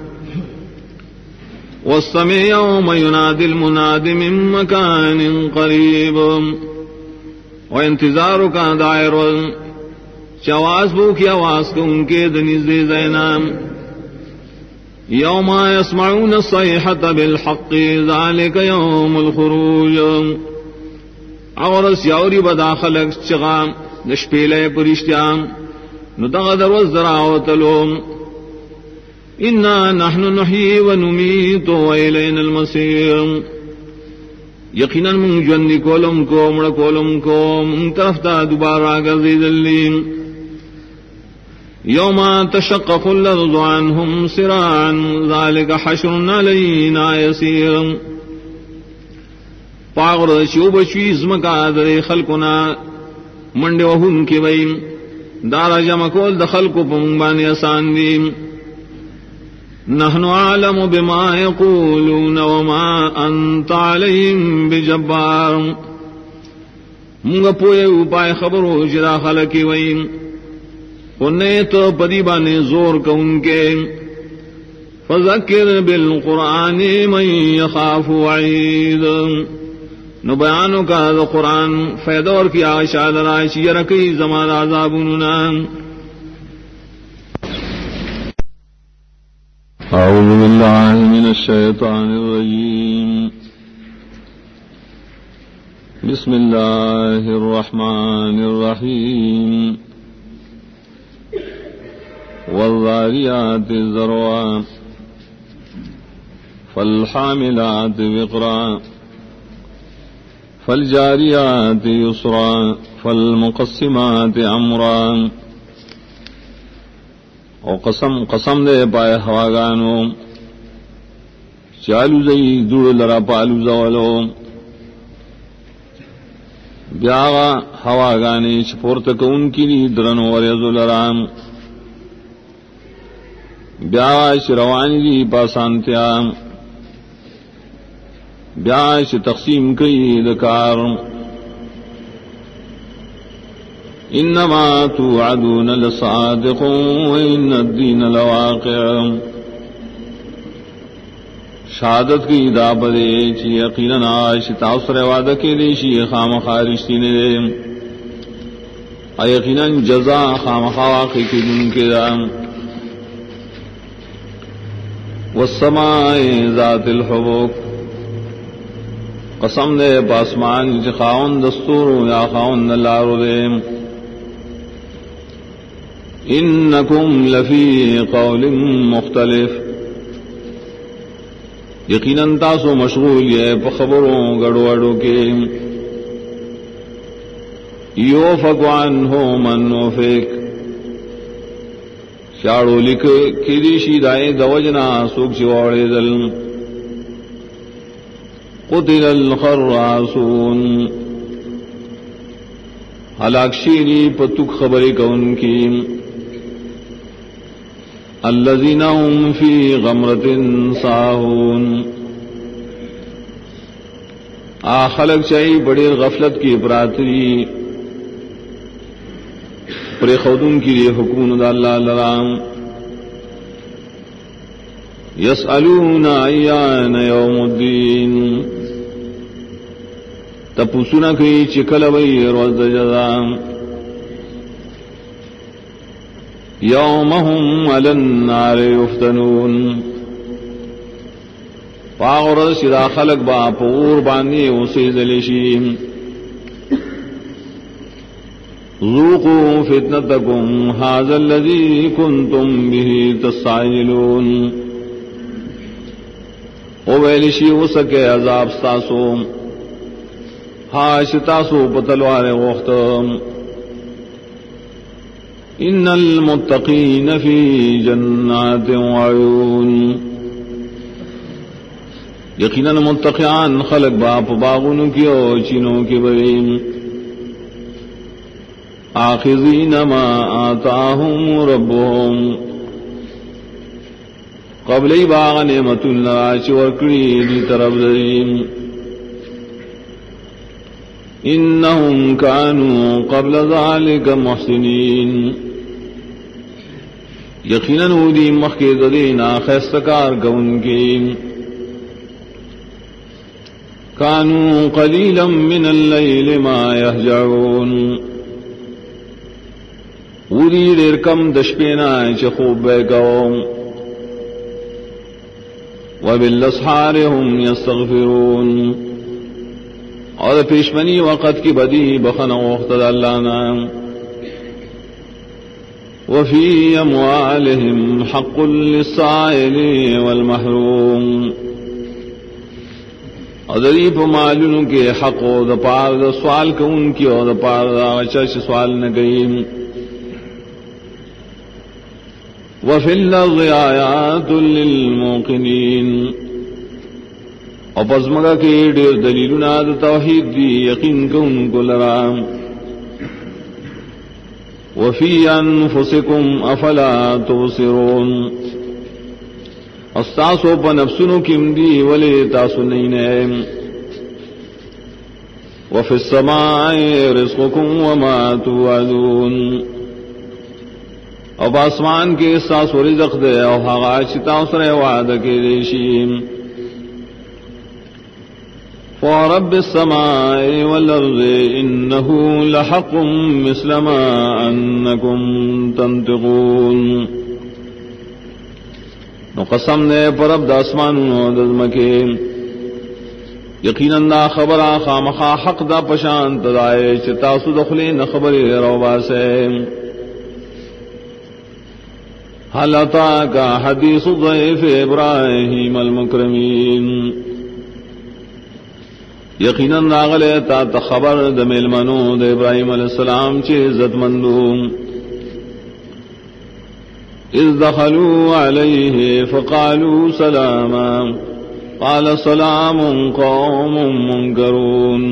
والسمع يوم ينادي المناد من مكان قريب. وانتظار کا دائر چواز بو کی آواز کو ان کے دنیز دے زینام. یوم یسمعون الصیحة بالحق ذلك یوم الخروج. اور سیوری بداخلق چغام نشپیلے پرشتیام ندغدر وزدراوتلوم. انا نحن نحیی ونمیت وإلینا المصیر. یقیناً من جوندی کولم کو مڑ کولم کو من طرف تا دوبارہ گردی دلیم. یوم تشقق الارض عنهم سراعا ذلك حشر علینا یسیر. پاغر چوب چیز مکا در خلقنا منڈ وہن کی ویم دارا جمع کول د خلق پنبانی آسان دیم. نحن عالم بما يقولون وما انت علیہم بجبار. منگا پوئے اوپائے خبرو جدا خلقی وئی انہیں تو پدی بانے زور کا ان کے فذکر بالقرآن من یخاف وعید نو بیانو کا دا قرآن فیدور کی آشاد رائشی رکی زمان عذابننا اعوذ باللہ من الشیطان الرجیم بسم اللہ الرحمن الرحیم والذاریات ذروا فالحاملات وقرا فالجاریات یسرا فالمقسمات امرا او قسم دے پائے ہواگانو چالو زئی دوڑ لرا پالو زولو بیاغا ہواگانی چپورتک ان کی لی درنو ورزو لرام بیاغا شروانی دی پاسانتیا بیاغا ش تقسیم کئی دکار انما توعدون لصادق وان الدین لواقع شہادت کی دا بدے چی یقیناً آش تاثر وعدہ کے لیشی خام خارشتی نے دے یقیناً جزا خام خواقی کی دن کے دا والسماء ذات الحبوک قسم دے پاسمان چی خاون دستور یا خاون دلارو دے انکم لفی قول مختلف یقیناً تاسو مشغول یہ خبروں گڑوڑوں کے یوفق عنہ من وفق شاڑو لکھ کدیشی دائیں دوجنا سوک چواڑے دل قتل الخراسون ہلاک شیری پتک خبری کون کی الذین هم فی غمرۃ ساہون خلق چاہی بڑی غفلت کی براتری پر خودن کی لیے حکم دا اللہ لرام یسألون ایان یوم الدین تپوسنا کئی چکل وی روز جزام یوم هم علی النار یفتنون پاغرد شدا خلق با پور باندی اسی زلیشیم ذوقوا فتنتکم ھذا الذی کنتم به تستعجلون او ویلشی اسکے عذاب ستاسو ہاش تاسو پتلوار وختم ان المتقین فی جنات وعیون یقیناً متقیان خلق باپ باغن کی او چینوں کی برین آخذین ما آتاہم ربهم قبلی باغ نعمت اللہ چورکڑی دی طرف درین انہم کانوا قبل ذالک محسنین یقیناً ودی مخی ددینا خیستکار کون کی کانوا قلیلا من اللیل ما یہجعون ودی دیر کم دشپینا چھ خوب بے گوم وبالاسحار هم یستغفرون اور پیشمنی وقت کی بدی بخن وقت اللہ نام وفی اموالهم حق للسائل والمحروم ادری پمالن کے حق و دپار دا سوال کو ان کی اور دپار دا چرچ سوال نہ گئی وفی الارض آیات للموقنین اور پزمگا کے ڈیر دلیلنا دا توحید دی یقین کو ان کو لرام وفی انفسکم افلا تبصرون استاسو پا نفسنو کم دی ولی تاسو نینیم وفي السماء رزقكم وما توعدون او آسمان کے ساس و رزق دے او ہاغا چتا سر وعدہ کے دیشیم فورب السماء والارض انه لحق مثل ما انکم تنطقون نو قسم نے پرب دا اسمانوں دزمکے یقیناً دا خبرا خامخا حق دا پشان تدائے چتا سدخلین خبری روبا سے حل اتاک حدیث ضیف ابراہیم المکرمین یقیناً ناغلے تا خبر د میلمنو د ابراہیم علیہ السلام چی عزت مندو اذ دخلوا علیہ فقالوا سلاما قال سلام قوم منکرون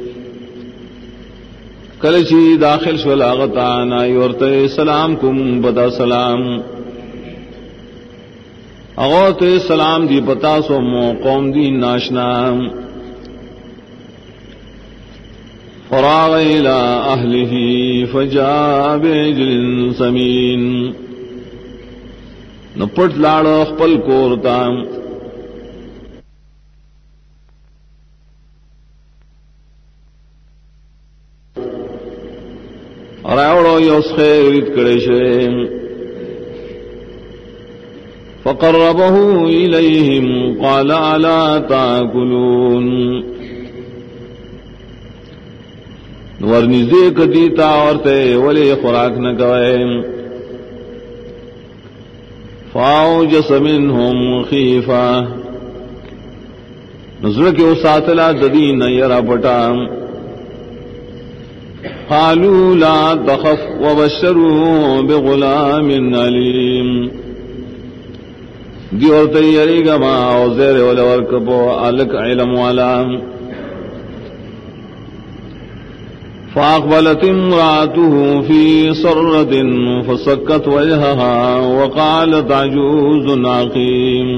کلچی داخل شولاغتا نائی ورتے سلام کم بدا سلام اغوت سلام دی پتا سو مو قوم دی ناشنا فراغ الى اہلہ فجاء بعجل سمین نپٹ لاڑو خپل کورتا اور اوڑو یوس خیرت کڑیشے فقربه الیہم قال الا تاکلون ورنزدے کدیتا عورتے ولی خوراک نہ کوئے فاوجس منہم خیفہ نظر کے اساتلا ددین یرا پٹا قالوا لا تخف وبشروه بغلام علیم دی عورتے یری گما او زیر ولورکبو علک علم والا فاقبلت امرأته في صرة فسكت وجهها وقالت عجوز عقيم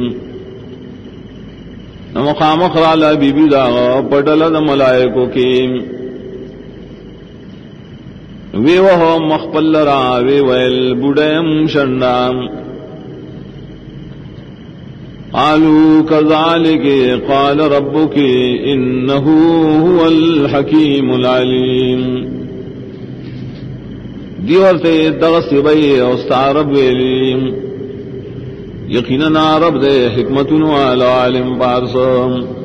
نمقام اخرى بی بی داغا پٹل دا ملائکو کی وی وہو مخبل را وی ویل بڑیم شنڈام قالوا كذلك قال ربك إنه هو الحكيم العليم دیورتے دغس بئی استعرب ویلیم یقیناً رب دے حکمتن والا علم پارسم